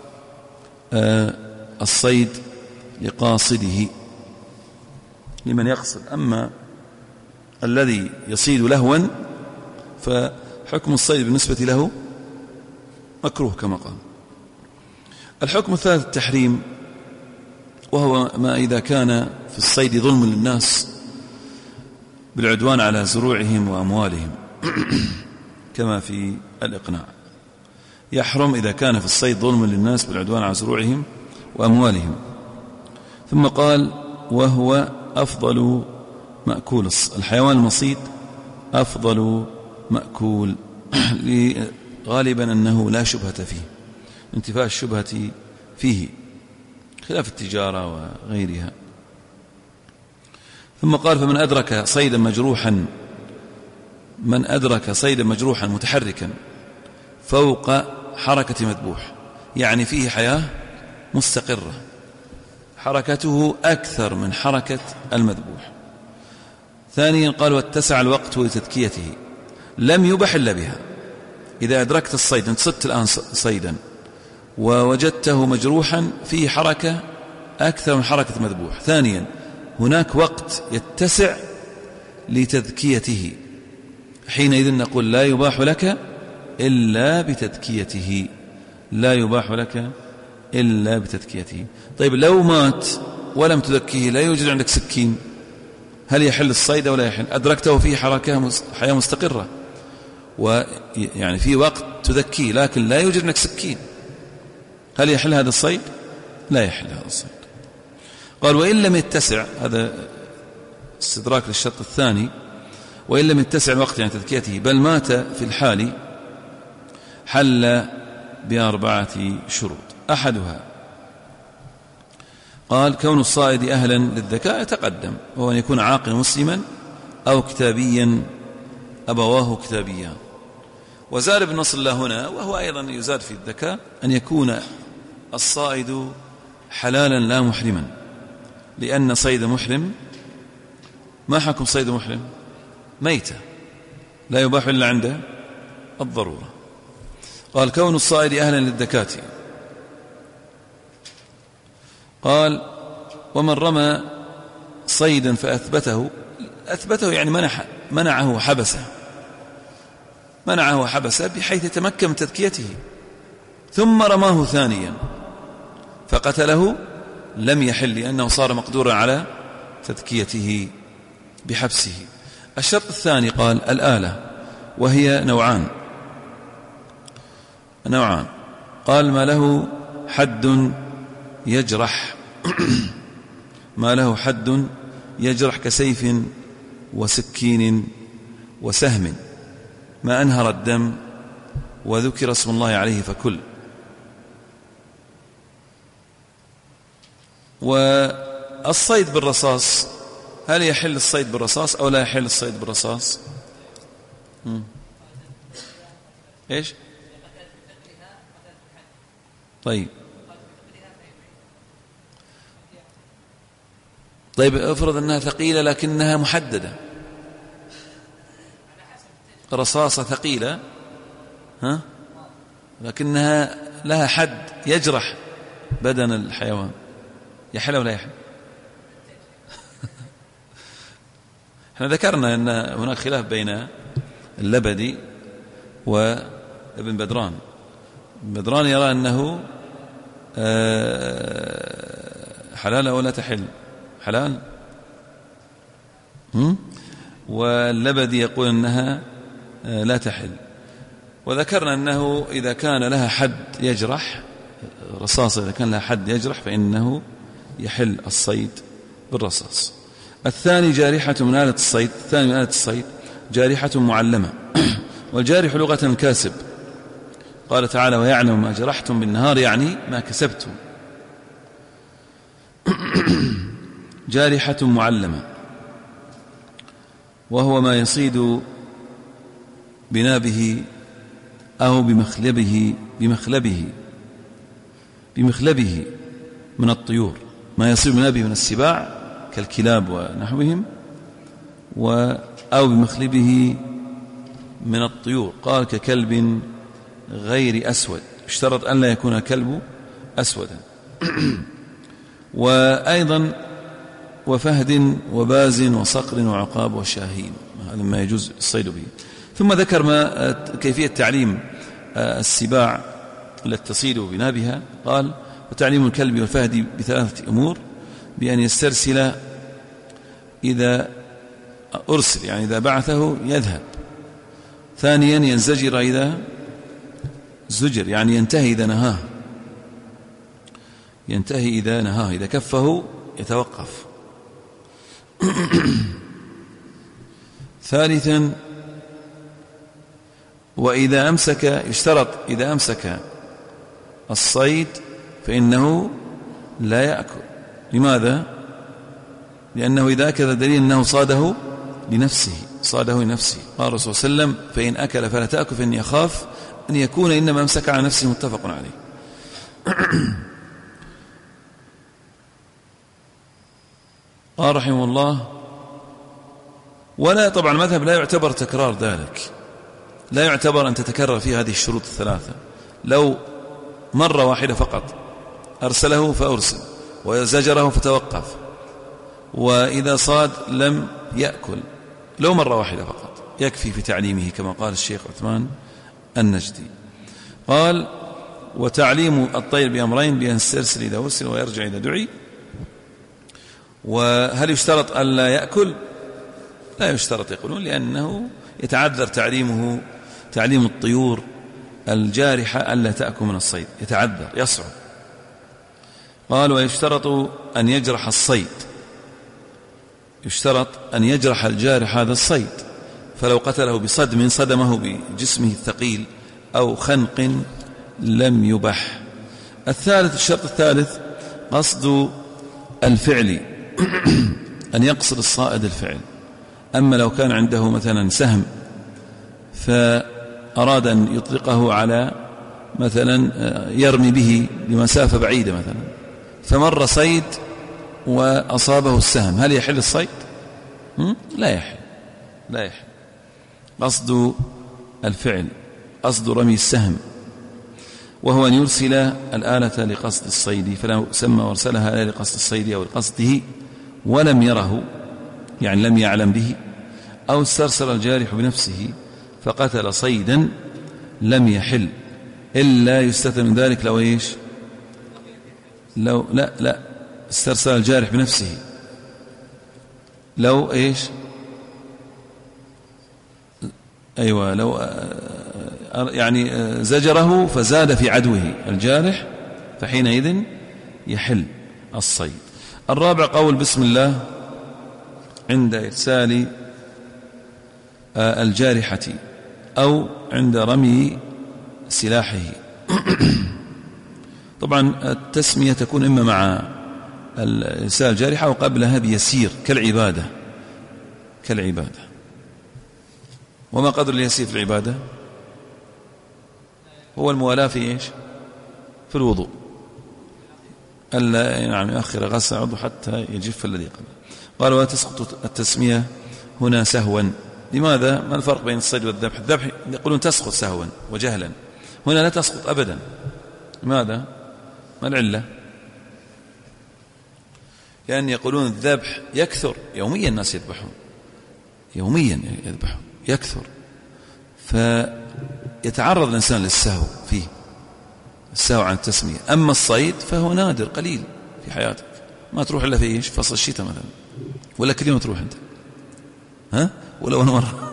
الصيد لقاصده لمن يقصد. أما الذي يصيد لهوا فحكم الصيد بالنسبة له مكروه كما قال. الحكم الثالث التحريم، وهو ما إذا كان في الصيد ظلم للناس بالعدوان على زروعهم وأموالهم كما في الإقناع، يحرم إذا كان في الصيد ظلم للناس بالعدوان على زروعهم وأموالهم. ثم قال وهو أفضل مأكول الحيوان المصيد، أفضل مأكول غالبا أنه لا شبهة فيه، انتفاء الشبهة فيه خلاف التجارة وغيرها. ثم قال فمن أدرك صيدا مجروحا متحركا فوق حركة مذبوح، يعني فيه حياة مستقرة حركته أكثر من حركة المذبوح. ثانيا قال واتسع الوقت لتذكيته، لم يبح إلا بها. إذا أدركت الصيد، أنت صدت الآن صيدا ووجدته مجروحا فيه حركة أكثر من حركة مذبوح، ثانيا هناك وقت يتسع لتذكيته، حينئذ نقول لا يباح لك إلا بتذكيته، لا يباح لك إلا بتذكيته. طيب لو مات ولم تذكيه، لا يوجد عندك سكين، هل يحل الصيد ولا يحل؟ أدركته فيه حياة مستقرة ويعني في وقت تذكيه، لكن لا يوجد عندك سكين، هل يحل هذا الصيد؟ لا يحل هذا الصيد. قال وإن لم يتسع، هذا استدراك للشرط الثاني، وإن لم يتسع الوقت يعني تذكيته بل مات في الحال، حل ب4 شروط. أحدها قال كون الصائد أهلا للذكاء يتقدم، وهو أن يكون عاقلا مسلما أو كتابيا أبواه كتابيان. وزاد ابن نصر الله هنا، وهو أيضا يزاد في الذكاء، أن يكون الصائد حلالا لا محرما، لأن صيد محرم، ما حكم صيد محرم؟ ميتة لا يباح إلا عند الضرورة. قال كون الصائد أهلا للذكاة، قال ومن رمى صيدا فأثبته يعني منعه حبسه بحيث يتمكن من تذكيته، ثم رماه ثانيا فقتله، لم يحل لأنه صار مقدورا على تذكيته بحبسه. الشرط الثاني قال الآلة، وهي نوعان قال ما له حد يجرح ما له حد يجرح كسيف وسكين وسهم، ما أنهر الدم وذكر اسم الله عليه فكل. والصيد بالرصاص، هل يحل الصيد بالرصاص أو لا يحل الصيد بالرصاص؟ إيش؟ طيب افرض أنها ثقيلة لكنها محددة، رصاصة ثقيلة لكنها لها حد يجرح بدن الحيوان، يحل ولا يحل؟ احنا ذكرنا أن هناك خلاف بين اللبدي وابن بدران. ابن بدران يرى أنه حلال ولا تحل، حلال، واللبدي يقول أنها لا تحل. وذكرنا أنه إذا كان لها حد يجرح، رصاصة إذا كان لها حد يجرح فإنه يحل الصيد بالرصاص. الثاني جارحة من آلة الصيد، الثاني من آلة الصيد جارحة معلمة، والجارح لغة الكاسب، قال تعالى ويعلم ما جرحتم بالنهار، يعني ما كسبتم. جارحة معلمة، وهو ما يصيد بنابه أو بمخلبه من الطيور، ما يصيد بنابه من السباع كالكلاب ونحوهم، أو بمخلبه من الطيور. قال ككلب غير أسود، اشترط أن لا يكون الكلب أسودا. وأيضا وفهد وباز وصقر وعقاب وشاهين، هذا ما يجوز الصيد به. ثم ذكر كيفية تعليم السباع التي تصيد بنابها. قال وتعليم الكلب والفهد بثلاثة أمور: بأن يسترسل إذا أرسل، يعني إذا بعثه يذهب. ثانيا ينزجر إذا زجر، يعني ينتهي إذا نهاه، إذا كفه يتوقف. ثالثا وإذا أمسك، يشترط إذا أمسك الصيد فإنه لا يأكل. لماذا؟ لأنه إذا أكل دليل أنه صاده لنفسه. قال الرسول صلى الله عليه وسلم فإن أكل فلا تأكل فإني أخاف أن يكون إنما أمسك على نفسه. متفق عليه. قال رحمه الله ولا، طبعا المذهب لا يعتبر تكرار ذلك، لا يعتبر أن تتكرر فيه هذه الشروط الثلاثة. لو مرة واحدة فقط أرسله فأرسل، وزجره فتوقف، وإذا صاد لم يأكل، لو مرة واحدة فقط يكفي في تعليمه كما قال الشيخ عثمان النجدي. قال وتعليم الطير بأمرين: بأن يسترسل إذا أرسل ويرجع إذا دعي. وهل يشترط ألا يأكل؟ لا يشترط، يقولون، لأنه يتعذر تعليم الطيور الجارحة ألا تأكل من الصيد، يتعذر يصعب. قال ويشترط أن يجرح الصيد، يشترط أن يجرح الجارح هذا الصيد، فلو قتله بصدم صدمه بجسمه الثقيل أو خنق لم يبح. الشرط الثالث قصد الفعل، أن يقصد الصائد الفعل. أما لو كان عنده مثلا سهم فأراد أن يطلقه على مثلا يرمي به لمسافة بعيدة مثلا، فمر صيد وأصابه السهم، هل يحل الصيد؟ لا يحل. قصد الفعل، قصد رمي السهم، وهو أن يرسل الآلة لقصد الصيد، فلو سمى وارسلها آلة لقصد الصيد أو لقصده ولم يره، يعني لم يعلم به، أو استرسل الجارح بنفسه فقتل صيدا لم يحل، إلا يستثنى من ذلك لو إيش؟ لو لا استرسل الجارح بنفسه، لو إيش؟ أيوة، لو يعني زجره فزاد في عدوه الجارح، فحينئذ يحل الصيد. الرابع قول بسم الله عند إرسال الجارحة أو عند رمي سلاحه. طبعا التسمية تكون إما مع إرسال الجارحة وقبلها بيسير كالعبادة. وما قدر اليسير في العبادة؟ هو الموالاة في إيش؟ في الوضوء، ألا يعني يؤخر غسل عضو حتى يجف الذي قبله. قال وتسقط التسمية هنا سهوا. لماذا؟ ما الفرق بين الصيد والذبح؟ الذبح يقولون تسقط سهوا وجهلا، هنا لا تسقط أبدا. لماذا؟ ما العلة؟ لأن يقولون الذبح يكثر، يوميا الناس يذبحون، يكثر، فيتعرض الإنسان للسهو فيه، السهو عن التسمية. أما الصيد فهو نادر قليل في حياتك، ما تروح إلا في إيش؟ فصل الشتاء مثلا، ولا كل يوم تروح أنت، ولا أول مرة.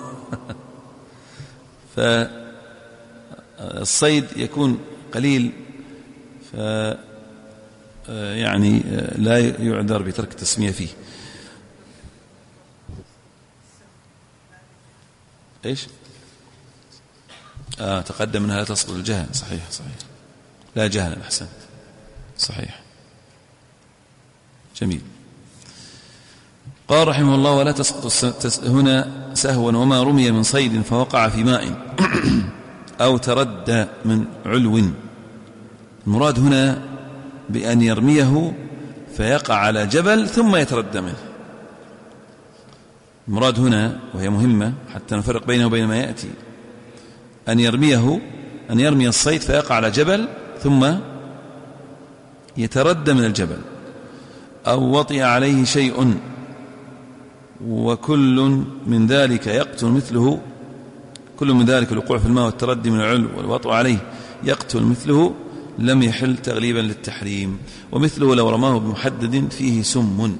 فالصيد يكون قليل، يعني لا يعذر بترك التسمية فيه. إيش؟ تقدم منها لا تسقط الجهل. صحيح لا جهل. أحسنت. صحيح. جميل. قال رحمه الله: ولا تسقط هنا سهوا وما رمي من صيد فوقع في ماء أو تردى من علو. المراد هنا بأن يرميه فيقع على جبل ثم يتردى منه. المراد هنا، وهي مهمة حتى نفرق بينه وبين ما يأتي، أن يرمي الصيد فيقع على جبل ثم يتردى من الجبل، أو وطئ عليه شيء وكل من ذلك يقتل مثله، كل من ذلك الوقوع في الماء والتردي من العلو والوطئ عليه يقتل مثله، لم يحل تغليبا للتحريم. ومثله لو رماه بمحدد فيه سم،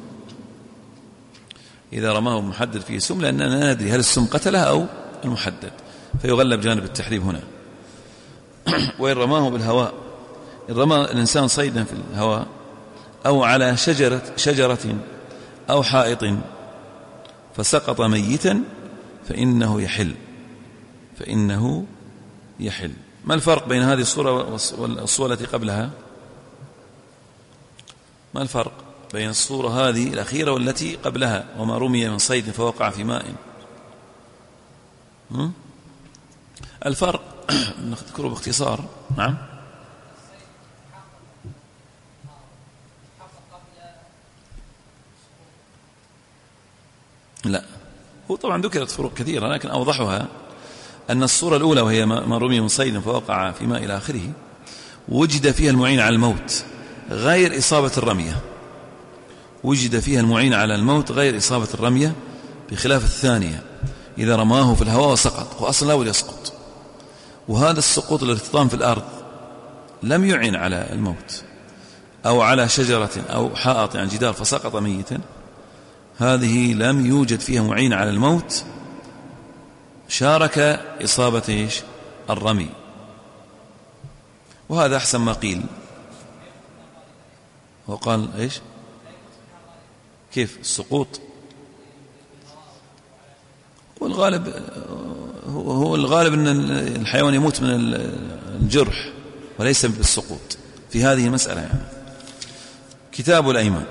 إذا رماه بمحدد فيه سم، لأننا لا ندري هل السم قتلها أو المحدد، فيغلب جانب التحريم هنا. وإن رماه بالهواء، إن رمى الإنسان صيدا في الهواء أو على شجرة أو حائط فسقط ميتا فإنه يحل. ما الفرق بين هذه الصورة والصورة التي قبلها؟ ما الفرق بين الصورة هذه الأخيرة والتي قبلها؟ وما رمي من صيد فوقع في ماء. الفرق نذكره باختصار. نعم. لا، هو طبعا ذكرت فروق كثيرة، لكن أوضحها أن الصورة الأولى وهي ما رمي من صيد فوقع في ماء إلى آخره وجد فيها المعين على الموت غير إصابة الرمية، وجد فيها المعين على الموت غير إصابة الرمية، بخلاف الثانية إذا رماه في الهواء وسقط، وأصلا لا بد يسقط، وهذا السقوط الارتطام في الأرض لم يعين على الموت، أو على شجرة أو حائط يعني جدار فسقط ميتا، هذه لم يوجد فيها معين على الموت، شارك إصابة الرمي، وهذا أحسن ما قيل. وقال كيف السقوط؟ والغالب هو الغالب أن الحيوان يموت من الجرح وليس بالسقوط في هذه المسألة. يعني كتاب الأيمان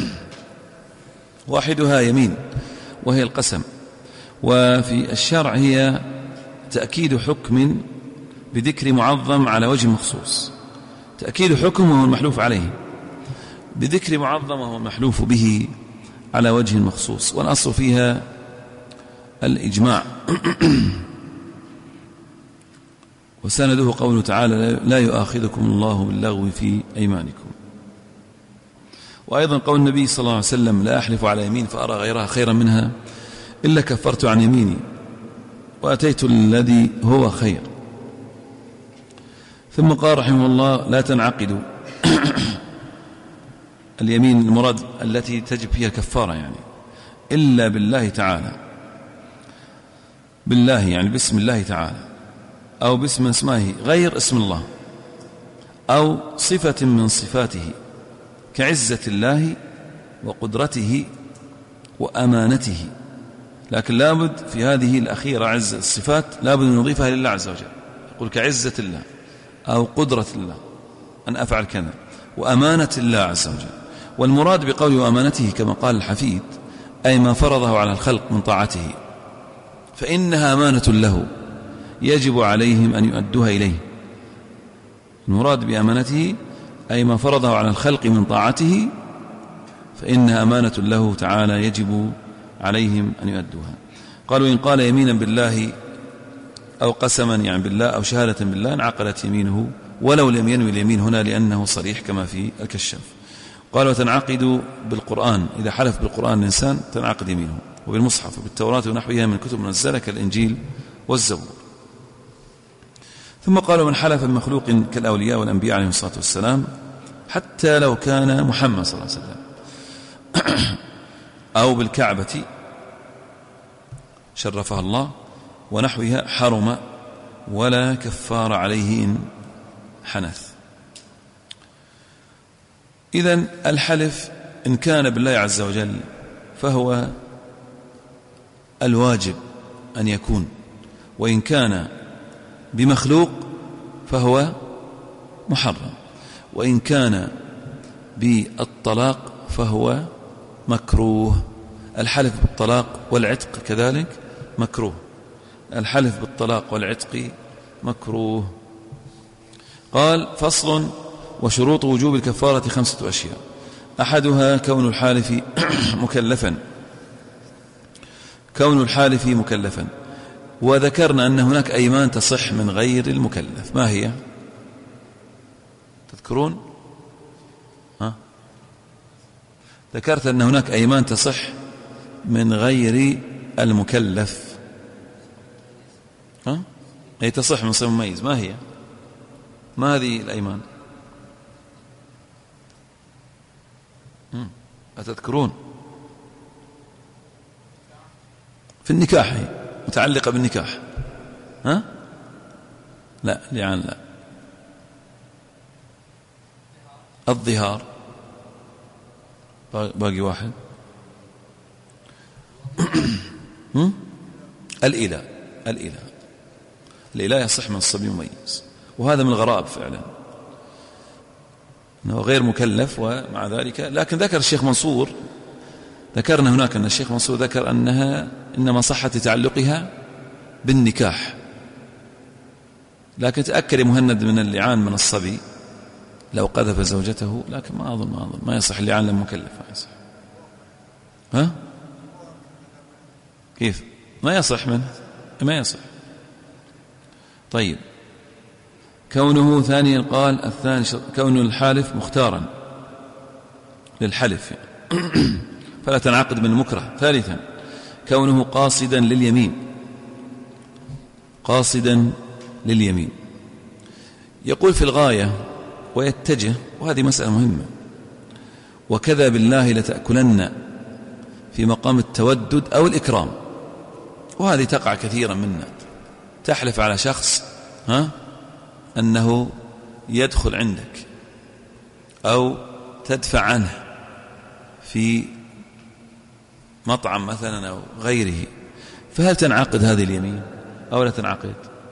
واحدها يمين وهي القسم، وفي الشرع هي تأكيد حكم بذكر معظم على وجه مخصوص. تأكيد حكم وهو المحلوف عليه بذكر معظم وهو المحلوف به على وجه مخصوص، والأصل فيها الإجماع. وسنده قوله تعالى: لا يؤاخذكم الله باللغو في أيمانكم. وأيضا قول النبي صلى الله عليه وسلم: لا أحلف على يمين فأرى غيرها خيرا منها إلا كفرت عن يميني وأتيت الذي هو خير. ثم قال رحمه الله: لا تنعقد اليمين المراد التي تجب فيها الكفارة يعني إلا بالله تعالى، بالله يعني باسم الله تعالى، أو باسم اسمه غير اسم الله، أو صفة من صفاته كعزة الله وقدرته وأمانته. لكن لابد في هذه الأخيرة عز الصفات لابد أن نضيفها لله عز وجل، يقول كعزة الله أو قدرة الله أن أفعل كذا، وأمانة الله عز وجل. والمراد بقول وأمانته كما قال الحفيد أي ما فرضه على الخلق من طاعته، فإنها أمانة له يجب عليهم أن يؤدوها إليه. المراد بأمانته أي ما فرضه على الخلق من طاعته، فإنها أمانة له تعالى يجب عليهم أن يؤدوها. قالوا: إن قال يمينا بالله أو قسما يعني بالله أو شهادة بالله انعقدت يمينه ولو لم ينوي اليمين هنا لأنه صريح كما في الكشاف. قالوا: تنعقد بالقرآن، إذا حلف بالقرآن الإنسان تنعقد يمينه، وبالمصحف وبالتوراة ونحوها من كتب منزلة كالإنجيل والزبور. ثم قالوا: من حلف بمخلوق كالأولياء والأنبياء عليهم الصلاة والسلام حتى لو كان محمد صلى الله عليه وسلم أو بالكعبة شرفها الله ونحوها حرم ولا كفار عليه إن حنث. إذن الحلف إن كان بالله عز وجل فهو الواجب أن يكون، وإن كان بمخلوق فهو محرم، وإن كان بالطلاق فهو مكروه. الحلف بالطلاق والعتق كذلك مكروه، الحلف بالطلاق والعتق مكروه. قال: فصل: وشروط وجوب الكفارة 5 أشياء، أحدها كون الحالف مكلفا، كون الحالف مكلفا. وذكرنا أن هناك أيمان تصح من غير المكلف، ما هي؟ تذكرون؟ ذكرت أن هناك أيمان تصح من غير المكلف، أي تصح من صفة مميز. ما هي؟ ما هذه الأيمان؟ أتذكرون؟ في النكاح، هي متعلقة بالنكاح. لا، لعان لا. الظهار، باقي واحد. الإله يصح من الصبي مميز، وهذا من الغرائب فعلا أنه غير مكلف ومع ذلك. لكن ذكر الشيخ منصور، ذكرنا هناك أن الشيخ منصور ذكر أنها إنما صحة تعلقها بالنكاح، لكن تأكد مهند من اللعان من الصبي لو قذف زوجته، لكن ما أظن ما يصح اللعان للمكلف، ما يصح. كيف ما يصح منه؟ ما يصح. طيب، كونه ثانيا، قال الثاني كون الحالف مختارا للحلف فلا تنعقد من المكره. ثالثا، كونه قاصدا لليمين. يقول في الغاية ويتجه، وهذه مسألة مهمة: وكذا بالله لتأكلن، في مقام التودد أو الإكرام. وهذه تقع كثيرا منا، تحلف على شخص أنه يدخل عندك أو تدفع عنه في مطعم مثلا أو غيره، فهل تنعقد هذه اليمين أو لا تنعقد؟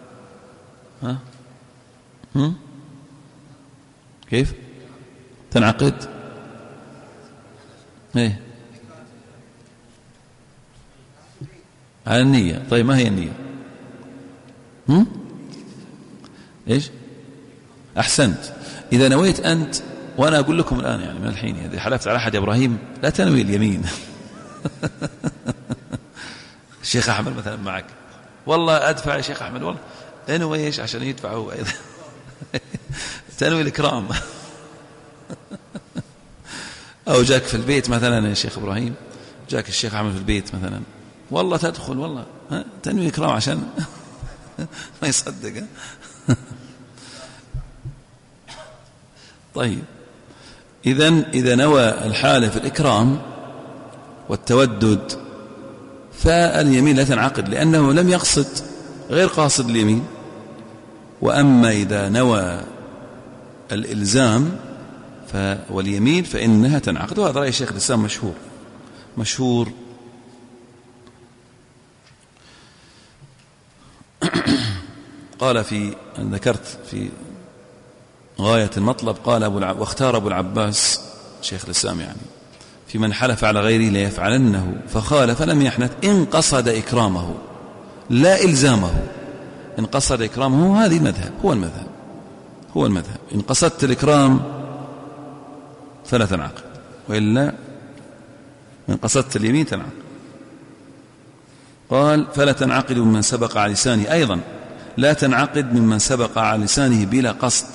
كيف تنعقد؟ ايه على النية. طيب، ما هي النية؟ ايش؟ أحسنت. إذا نويت أنت، وأنا أقول لكم الآن يعني من الحين، إذا حلفت على أحد يا إبراهيم لا تنوي اليمين. الشيخ أحمد مثلا معك، والله أدفع يا شيخ أحمد، والله انوي ايش عشان يدفعوا أيضا. تنوي الإكرام. أو جاك في البيت مثلا يا شيخ إبراهيم، جاك الشيخ أحمد في البيت مثلا، والله تدخل، والله تنوي الإكرام عشان ما يصدق. طيب، إذا نوى الحالف الإكرام والتودد فاليمين لا تنعقد، لأنه لم يقصد، غير قاصد اليمين. وأما إذا نوى الإلزام واليمين فإنها تنعقد، وهذا رأي الشيخ الإسلام مشهور. قال ذكرت في غاية المطلب، قال واختار أبو العباس شيخ الإسلام يعني في من حلف على غيره ليفعلنه فخالف لم يحنث إن قصد إكرامه لا إلزامه. إن قصد إكرامه هذه المذهب، هو المذهب. إن قصدت الإكرام فلا تنعقد، وإلا إن قصدت اليمين تنعقد. قال فلا تنعقد ممن سبق على لسانه، أيضا لا تنعقد ممن سبق على لسانه بلا قصد،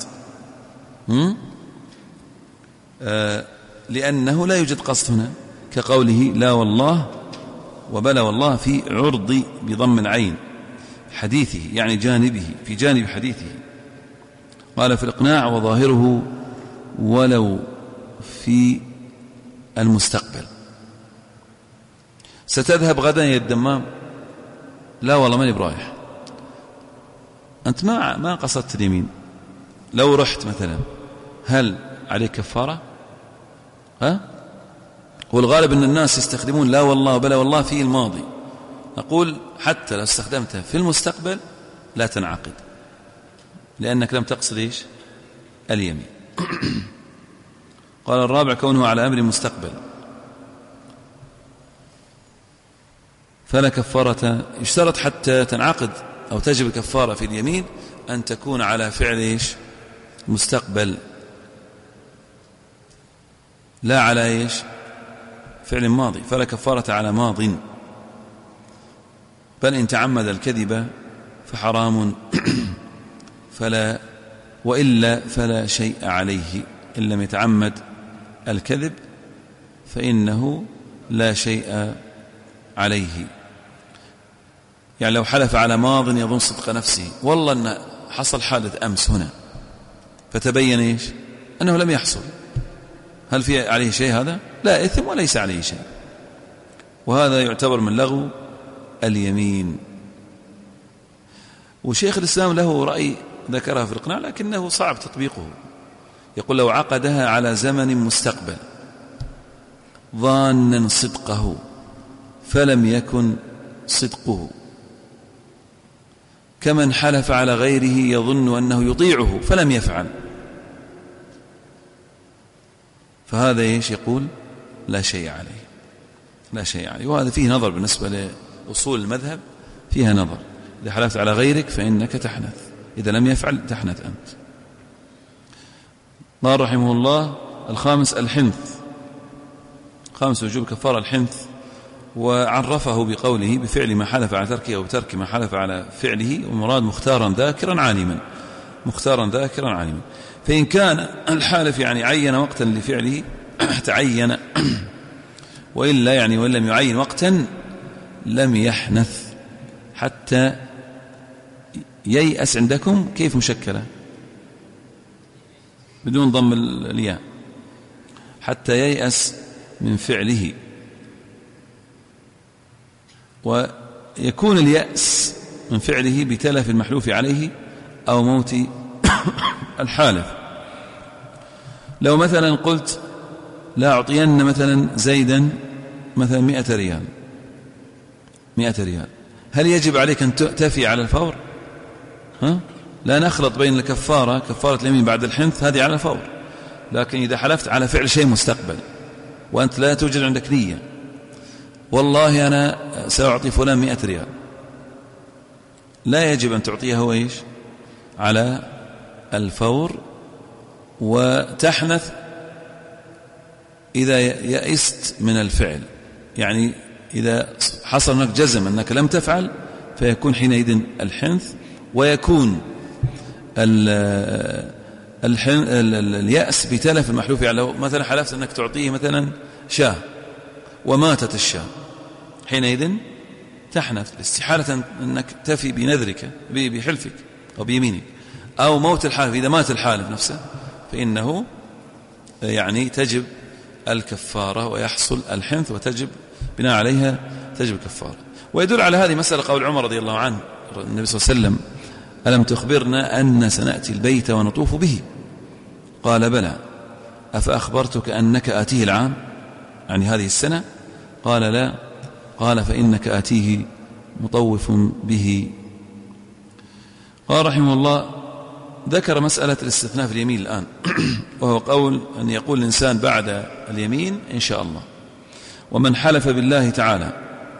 لأنه لا يوجد قصد هنا، كقوله لا والله وبلا والله في عرض بضم العين حديثه، يعني جانبه، في جانب حديثه. قال في الإقناع وظاهره ولو في المستقبل. ستذهب غدا يا الدمام؟ لا والله ماني برايح. أنت ما قصدت اليمين. لو رحت مثلا هل عليك كفارة؟ والغالب أن الناس يستخدمون لا والله وبلا والله في الماضي. نقول حتى لو استخدمتها في المستقبل لا تنعقد، لأنك لم تقصد إيش؟ اليمين. قال الرابع كونه على أمر مستقبل فلا كفارة. يشترط حتى تنعقد أو تجب الكفارة في اليمين أن تكون على فعل إيش؟ مستقبل، لا على إيش؟ فعل ماضي. فلا كفارة على ماض، بل إن تعمد الكذب فحرام وإلا فلا شيء عليه. إن لم يتعمد الكذب فإنه لا شيء عليه. يعني لو حلف على ماض يظن صدق نفسه، والله أن حصل حادث أمس هنا فتبين إيش؟ أنه لم يحصل، هل في عليه شيء؟ هذا لا إثم وليس عليه شيء، وهذا يعتبر من لغو اليمين. وشيخ الإسلام له رأي ذكرها في الإقناع لكنه صعب تطبيقه. يقول لو عقدها على زمن مستقبل ظانا صدقه فلم يكن صدقه، كمن حلف على غيره يظن أنه يطيعه فلم يفعل، فهذا إيش؟ يقول لا شيء عليه، لا شيء عليه. وهذا فيه نظر بالنسبة لأصول المذهب، فيها نظر. إذا حلفت على غيرك فإنك تحنث، إذا لم يفعل تحنث أنت. قال رحمه الله الخامس الحنث. خامس وجوب كفارة الحنث، وعرفه بقوله بفعل ما حلف على تركه أو بترك ما حلف على فعله، ومراد مختارا ذاكرا عالما، مختارا ذاكرا عالما. فإن كان الحالف يعني عين وقتا لفعله تعين، وإلا يعني وإن لم يعين وقتا لم يحنث حتى ييأس. عندكم كيف مشكلة بدون ضم الياء؟ حتى ييأس من فعله، ويكون اليأس من فعله بتلف المحلوف عليه أو موت الحالف. لو مثلا قلت لا أعطين مثلا زيدا مثلا 100 ريال، 100 ريال، هل يجب عليك أن تفي على الفور؟ لا نخلط بين الكفارة، كفارة اليمين بعد الحنث هذه على الفور، لكن إذا حلفت على فعل شيء مستقبل وأنت لا توجد عندك نية، والله أنا سأعطي فلان 100 ريال، لا يجب أن تعطيه هو إيش؟ على الفور، وتحنث إذا يئست من الفعل. يعني إذا حصل هناك جزم أنك لم تفعل فيكون حينئذ الحنث، ويكون اليأس بتلف المحلوف. يعني لو مثلا حلفت أنك تعطيه مثلا شاة وماتت الشاة، حينئذ تحنث لاستحالة أنك تفي بنذرك بحلفك أو بيمينك. أو موت الحالف، إذا مات الحالف نفسه فإنه يعني تجب الكفارة ويحصل الحنث، وتجب بناء عليها تجب الكفارة. ويدل على هذه مسألة قول عمر رضي الله عنه النبي صلى الله عليه وسلم ألم تخبرنا أن سنأتي البيت ونطوف به؟ قال بلى، أفأخبرتك أنك آتيه العام، يعني هذه السنة؟ قال لا. قال فإنك آتيه مطوف به. قال رحمه الله ذكر مسألة الاستثناء في اليمين الآن، وهو قول أن يقول الإنسان بعد اليمين إن شاء الله. ومن حلف بالله تعالى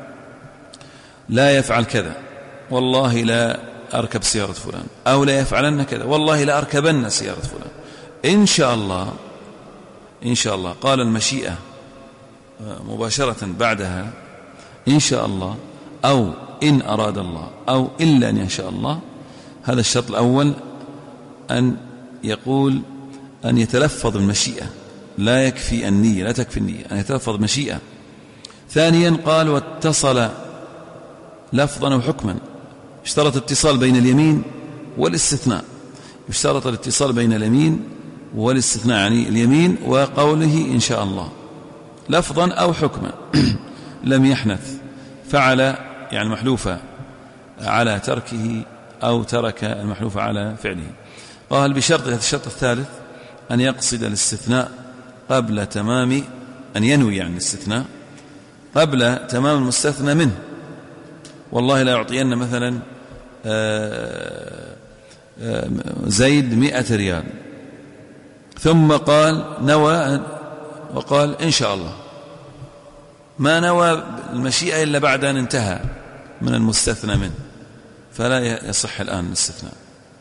لا يفعل كذا، والله لا أركب سيارة فلان، أو لا يفعلن كذا، والله لا أركبن سيارة فلان، إن شاء الله، إن شاء الله. قال المشيئة مباشرة بعدها إن شاء الله، أو إن أراد الله، أو إلا أن يشاء الله. هذا الشرط الأول، أن يقول أن يتلفظ المشيئة، لا يكفي النية، لا تكفي النية، أن يتلفظ المشيئة. ثانيا قال واتصل لفظا وحكما، اشترط اتصال بين اليمين والاستثناء، يشترط الاتصال بين اليمين والاستثناء، يعني اليمين وقوله إن شاء الله لفظا أو حكما. لم يحنث، فعل يعني المحلوفة على تركه أو ترك المحلوفة على فعله. قال بشرط، الشرط الثالث أن يقصد الاستثناء قبل تمام، أن ينوي يعني الاستثناء قبل تمام المستثنى منه. والله لا يعطين مثلا زيد 100 ريال، ثم قال نوى وقال إن شاء الله، ما نوى المشيئة إلا بعد أن انتهى من المستثنى منه، فلا يصح الآن الاستثناء،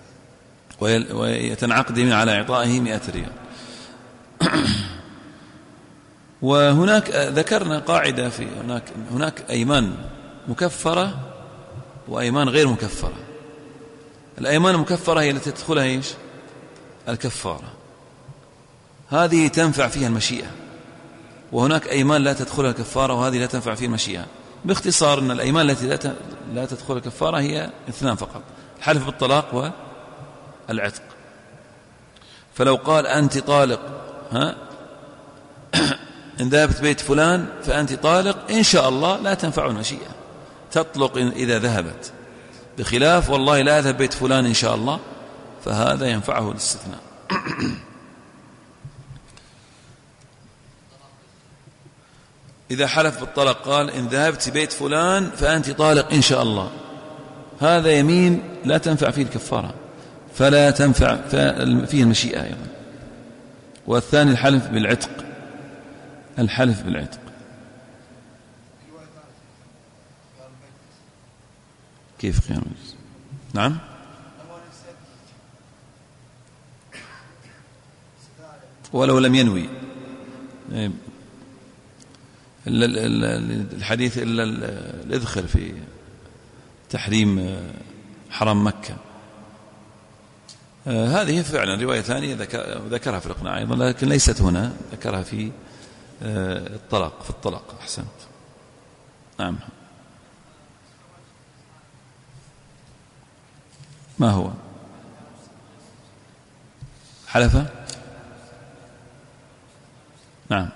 ويتنعقد يمين على إعطائه 100 ريال. وهناك ذكرنا قاعدة في هناك أيمان مكفرة وأيمان غير مكفرة. الأيمان المكفرة هي التي تدخلها إيش؟ الكفارة، هذه تنفع فيها المشيئة، وهناك أيمان لا تدخلها الكفارة وهذه لا تنفع فيها المشيئة. باختصار أن الأيمان التي لا تدخل الكفارة هي 2 فقط: الحلف بالطلاق والعتق. فلو قال أنت طالق، إن ذهبت بيت فلان فأنت طالق إن شاء الله، لا تنفع المشيئة، تطلق إذا ذهبت، بخلاف والله لا أذهب بيت فلان إن شاء الله، فهذا ينفعه الاستثناء. إذا حلف بالطلاق قال إن ذهبت بيت فلان فأنت طالق إن شاء الله، هذا يمين لا تنفع فيه الكفارة، فلا تنفع فيه المشيئة أيضا. والثاني الحلف بالعتق، الحلف بالعتق. كيف قيام؟ نعم، ولو لم ينوي الحديث إلا الإذخر في تحريم حرام مكة، هذه فعلا رواية ثانية ذكرها في الإقناع أيضا، لكن ليست هنا، ذكرها في الطلاق، في الطلاق. أحسنت. نعم. ما هو حلفة؟ نعم.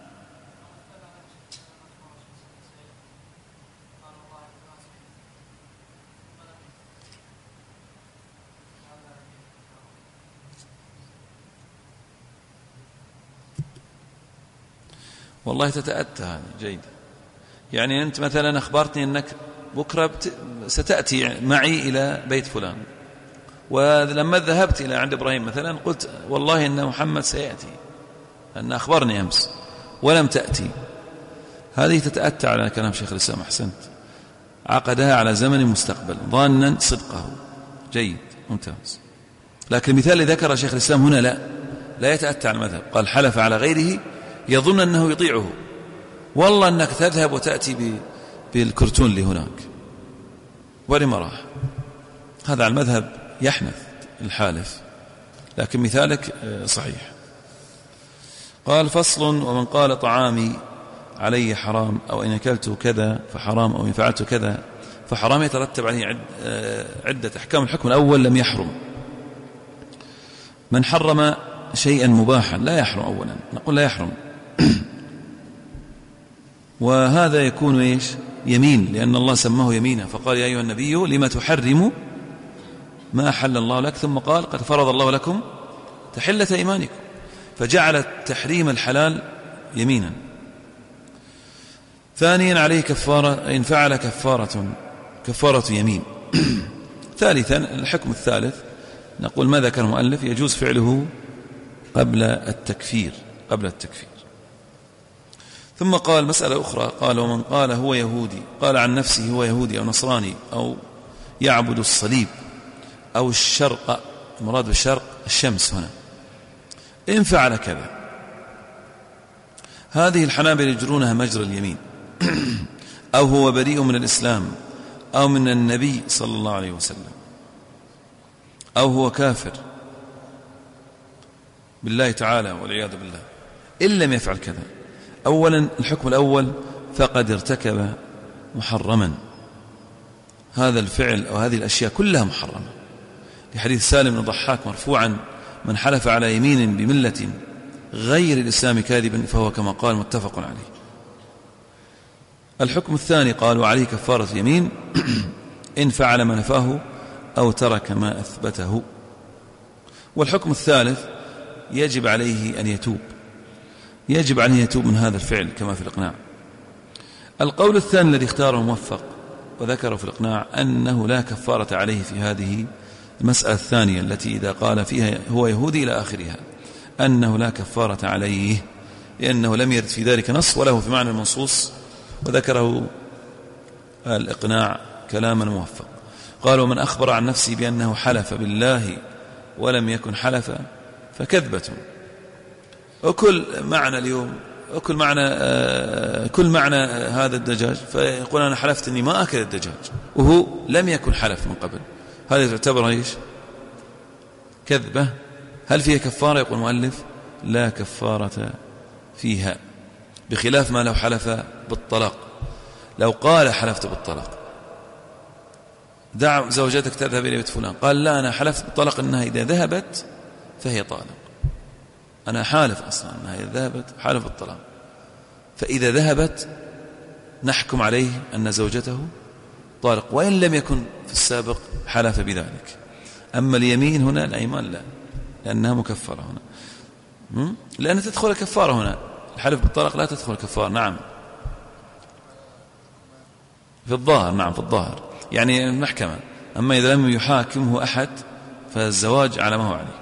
والله تتأتى، هذا جيد. يعني أنت مثلا أخبرتني أنك بكرة ستأتي معي إلى بيت فلان، ولما ذهبت إلى عند إبراهيم مثلا قلت والله إن محمد سيأتي، أن أخبرني أمس ولم تأتي، هذه تتأتى على كلام شيخ الإسلام. أحسنت، عقدها على زمن مستقبل ظانا صدقه. جيد، ممتاز. لكن المثال اللي ذكر شيخ الإسلام هنا لا يتأتى على المذهب، قال حلف على غيره يظن أنه يطيعه، والله أنك تذهب وتأتي بالكرتون اللي هناك ولما راح، هذا على المذهب يحنث الحالف، لكن مثالك صحيح. قال فصل: ومن قال طعامي علي حرام، أو إن أكلت كذا فحرام، أو إن فعلت كذا فحرام، يترتب عليه عدة أحكام. الحكم الأول لم يحرم. من حرم شيئا مباحا لا يحرم، أولا نقول لا يحرم، وهذا يكون إيش؟ يمين، لأن الله سماه يمينا، فقال يا أيها النبي لما تحرم ما أحل الله لك، ثم قال قد فرض الله لكم تحلة إيمانكم، فجعل تحريم الحلال يمينا. ثانيا عليه كفارة، إن فعل كفارة يمين. ثالثا الحكم الثالث نقول ما ذكر المؤلف يجوز فعله قبل التكفير. ثم قال مسألة أخرى، قال ومن قال هو يهودي، قال عن نفسه هو يهودي أو نصراني أو يعبد الصليب أو الشرق، المراد بالشرق الشمس هنا، إن فعل كذا، هذه الحنابلة يجرونها مجرى اليمين. أو هو بريء من الإسلام أو من النبي صلى الله عليه وسلم، أو هو كافر بالله تعالى والعياذ بالله، إن لم يفعل كذا. أولا الحكم الأول فقد ارتكب محرما، هذا الفعل أو هذه الأشياء كلها محرمة، لحديث سالم بن ضحاك مرفوعا: من حلف على يمين بملة غير الإسلام كاذبا فهو كما قال، متفق عليه. الحكم الثاني قال وعليه كفارة يمين إن فعل ما نفاه أو ترك ما أثبته. والحكم الثالث يجب عليه أن يتوب من هذا الفعل كما في الإقناع. القول الثاني الذي اختاره موفق وذكره في الإقناع أنه لا كفارة عليه في هذه المسألة الثانية التي إذا قال فيها هو يهودي إلى آخرها أنه لا كفارة عليه، لأنه لم يرد في ذلك نص وله في معنى المنصوص، وذكره الإقناع كلاما موفق. قال: ومن أخبر عن نفسه بأنه حلف بالله ولم يكن حلفا فكذبة. وكل معنى اليوم وكل معنى هذا الدجاج، فيقول أنا حلفت أني ما أكل الدجاج وهو لم يكن حلف من قبل، هذا تعتبر إيش؟ كذبة. هل فيها كفارة؟ يقول المؤلف: لا كفارة فيها، بخلاف ما لو حلف بالطلاق. لو قال حلفت بالطلاق، دع زوجتك تذهب إلى بيت فلان، قال لا أنا حلفت بالطلاق أنها إذا ذهبت فهي طالق، أنا حالف أصلا أنها إذا ذهبت حالف بالطلاق، فإذا ذهبت نحكم عليه أن زوجته طالق وإن لم يكن في السابق حلف بذلك. أما اليمين هنا الأيمان لا، لأنها مكفرة هنا، لأن تدخل كفارة هنا. الحلف بالطلاق لا تدخل كفارة. نعم في الظاهر، نعم في الظاهر يعني المحكمة. أما إذا لم يحاكمه أحد فالزواج على ما هو عليه.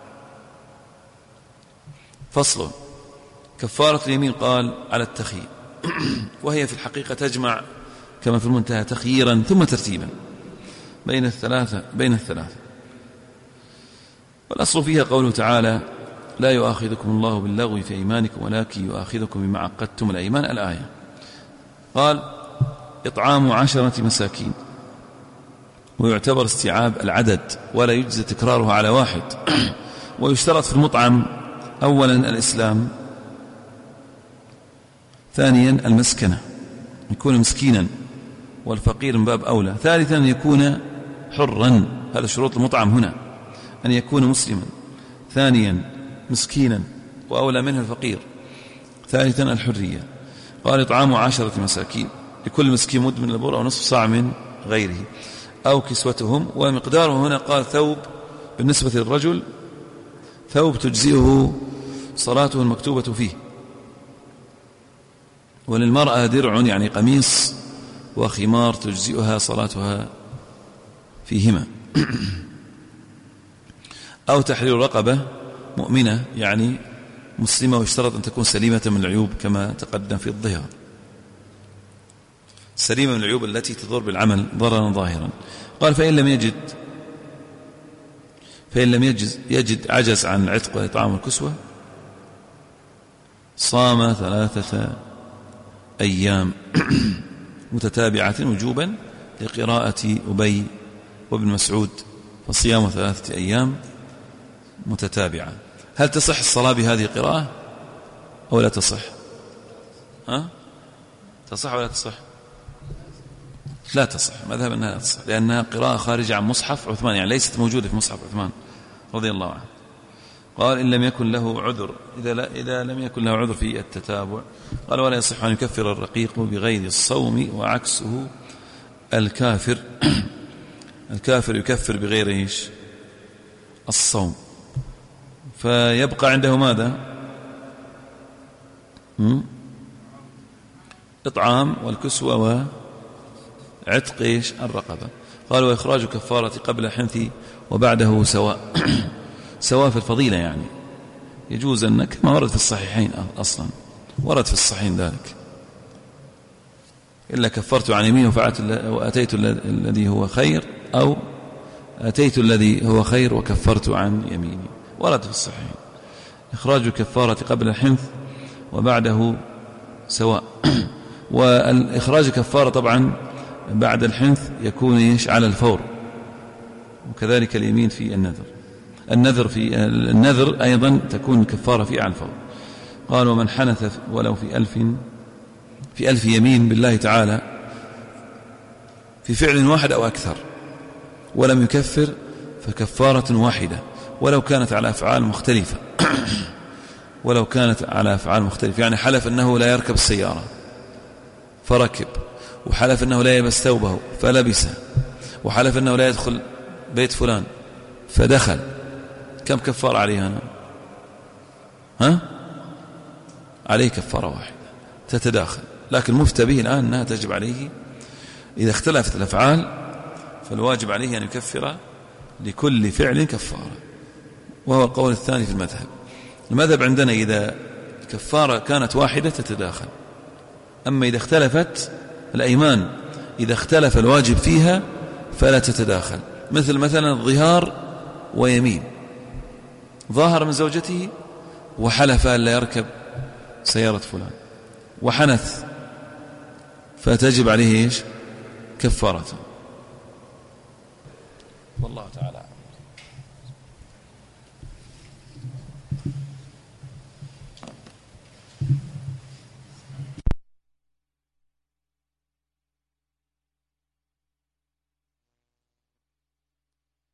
فصل: كفارة اليمين قال على التخيير، وهي في الحقيقة تجمع كما في المنتهى تخييرا ثم ترتيبا بين الثلاثة. والأصل فيها قوله تعالى: لا يؤاخذكم الله باللغو في أيمانكم ولكن يؤاخذكم بما عقدتم الأيمان. الآية. قال: إطعام 10 مساكين، ويعتبر استيعاب العدد ولا يجزي تكرارها على واحد. ويشترط في المطعم أولا الإسلام، ثانيا المسكنة يكون مسكينا والفقير من باب أولى، ثالثا أن يكون حرا، هذا شروط المطعم هنا، أن يكون مسلما، ثانيا مسكينا وأولى منه الفقير، ثالثا الحرية. قال: إطعام 10 مساكين، لكل مسكين مد من البر أو نصف صاع من غيره، أو كسوتهم. ومقداره هنا قال ثوب، بالنسبة للرجل ثوب تجزئه صلاته المكتوبة فيه، وللمرأة درع يعني قميص وخمار تجزئها صلاتها فيهما. أو تحرير رقبة مؤمنة يعني مسلمة، ويشترط أن تكون سليمة من العيوب كما تقدم في الظهر، سليمة من العيوب التي تضر بالعمل ضررا ظاهرا. قال: فإن لم يجد عجز عن العتق والإطعام والكسوة، صام 3 أيام متتابعة وجوبا، لقراءة أبي وابن مسعود، فصيام 3 أيام متتابعة. هل تصح الصلاة بهذه القراءة أو لا تصح؟ تصح ولا تصح؟ لا تصح، مذهب أنها لا تصح، لأنها قراءة خارجة عن مصحف عثمان، يعني ليست موجودة في مصحف عثمان رضي الله عنه. قال: إن لم يكن له عذر، إذا لم يكن له عذر في التتابع. قال: ولا يصح أن يكفر الرقيق بغير الصوم، وعكسه الكافر. الكافر يكفر بغير إيش؟ الصوم، فيبقى عنده ماذا؟ إطعام والكسوة وعتق إيش؟ الرقبة. قال: وإخراج كفارة قبل حنث وبعده سواء. سواء في الفضيلة، يعني يجوز أنك ما ورد في الصحيحين أصلا، ورد في الصحيحين ذلك، إلا كفرت عن يمين وأتيت الذي هو خير، أو أتيت الذي هو خير وكفرت عن يميني، ورد في الصحيحين. إخراج كفارة قبل الحنث وبعده سواء. والإخراج كفارة طبعا بعد الحنث يكون إيش؟ على الفور، وكذلك اليمين في النذر أيضا تكون كفارة فيه على الفور. قال: ومن حنث ولو في 1000 يمين بالله تعالى في فعل واحد أو أكثر ولم يكفر فكفارة واحدة، ولو كانت على أفعال مختلفة. يعني حلف أنه لا يركب السيارة فركب، وحلف أنه لا يلبس ثوبه فلبسه، وحلف أنه لا يدخل بيت فلان فدخل. كم كفارة عليه هنا؟ عليه كفارة واحدة تتداخل، لكن مفتى به الآن أنها تجب عليه إذا اختلفت الأفعال، فالواجب عليه أن يكفر لكل فعل كفارة، وهو القول الثاني في المذهب. المذهب عندنا إذا الكفارة كانت واحدة تتداخل، أما إذا اختلفت الأيمان، إذا اختلف الواجب فيها فلا تتداخل. مثلا الظهار ويمين، ظاهر من زوجته وحلف أن لا يركب سيارة فلان وحنث، فتجب عليه كفارته. والله تعالى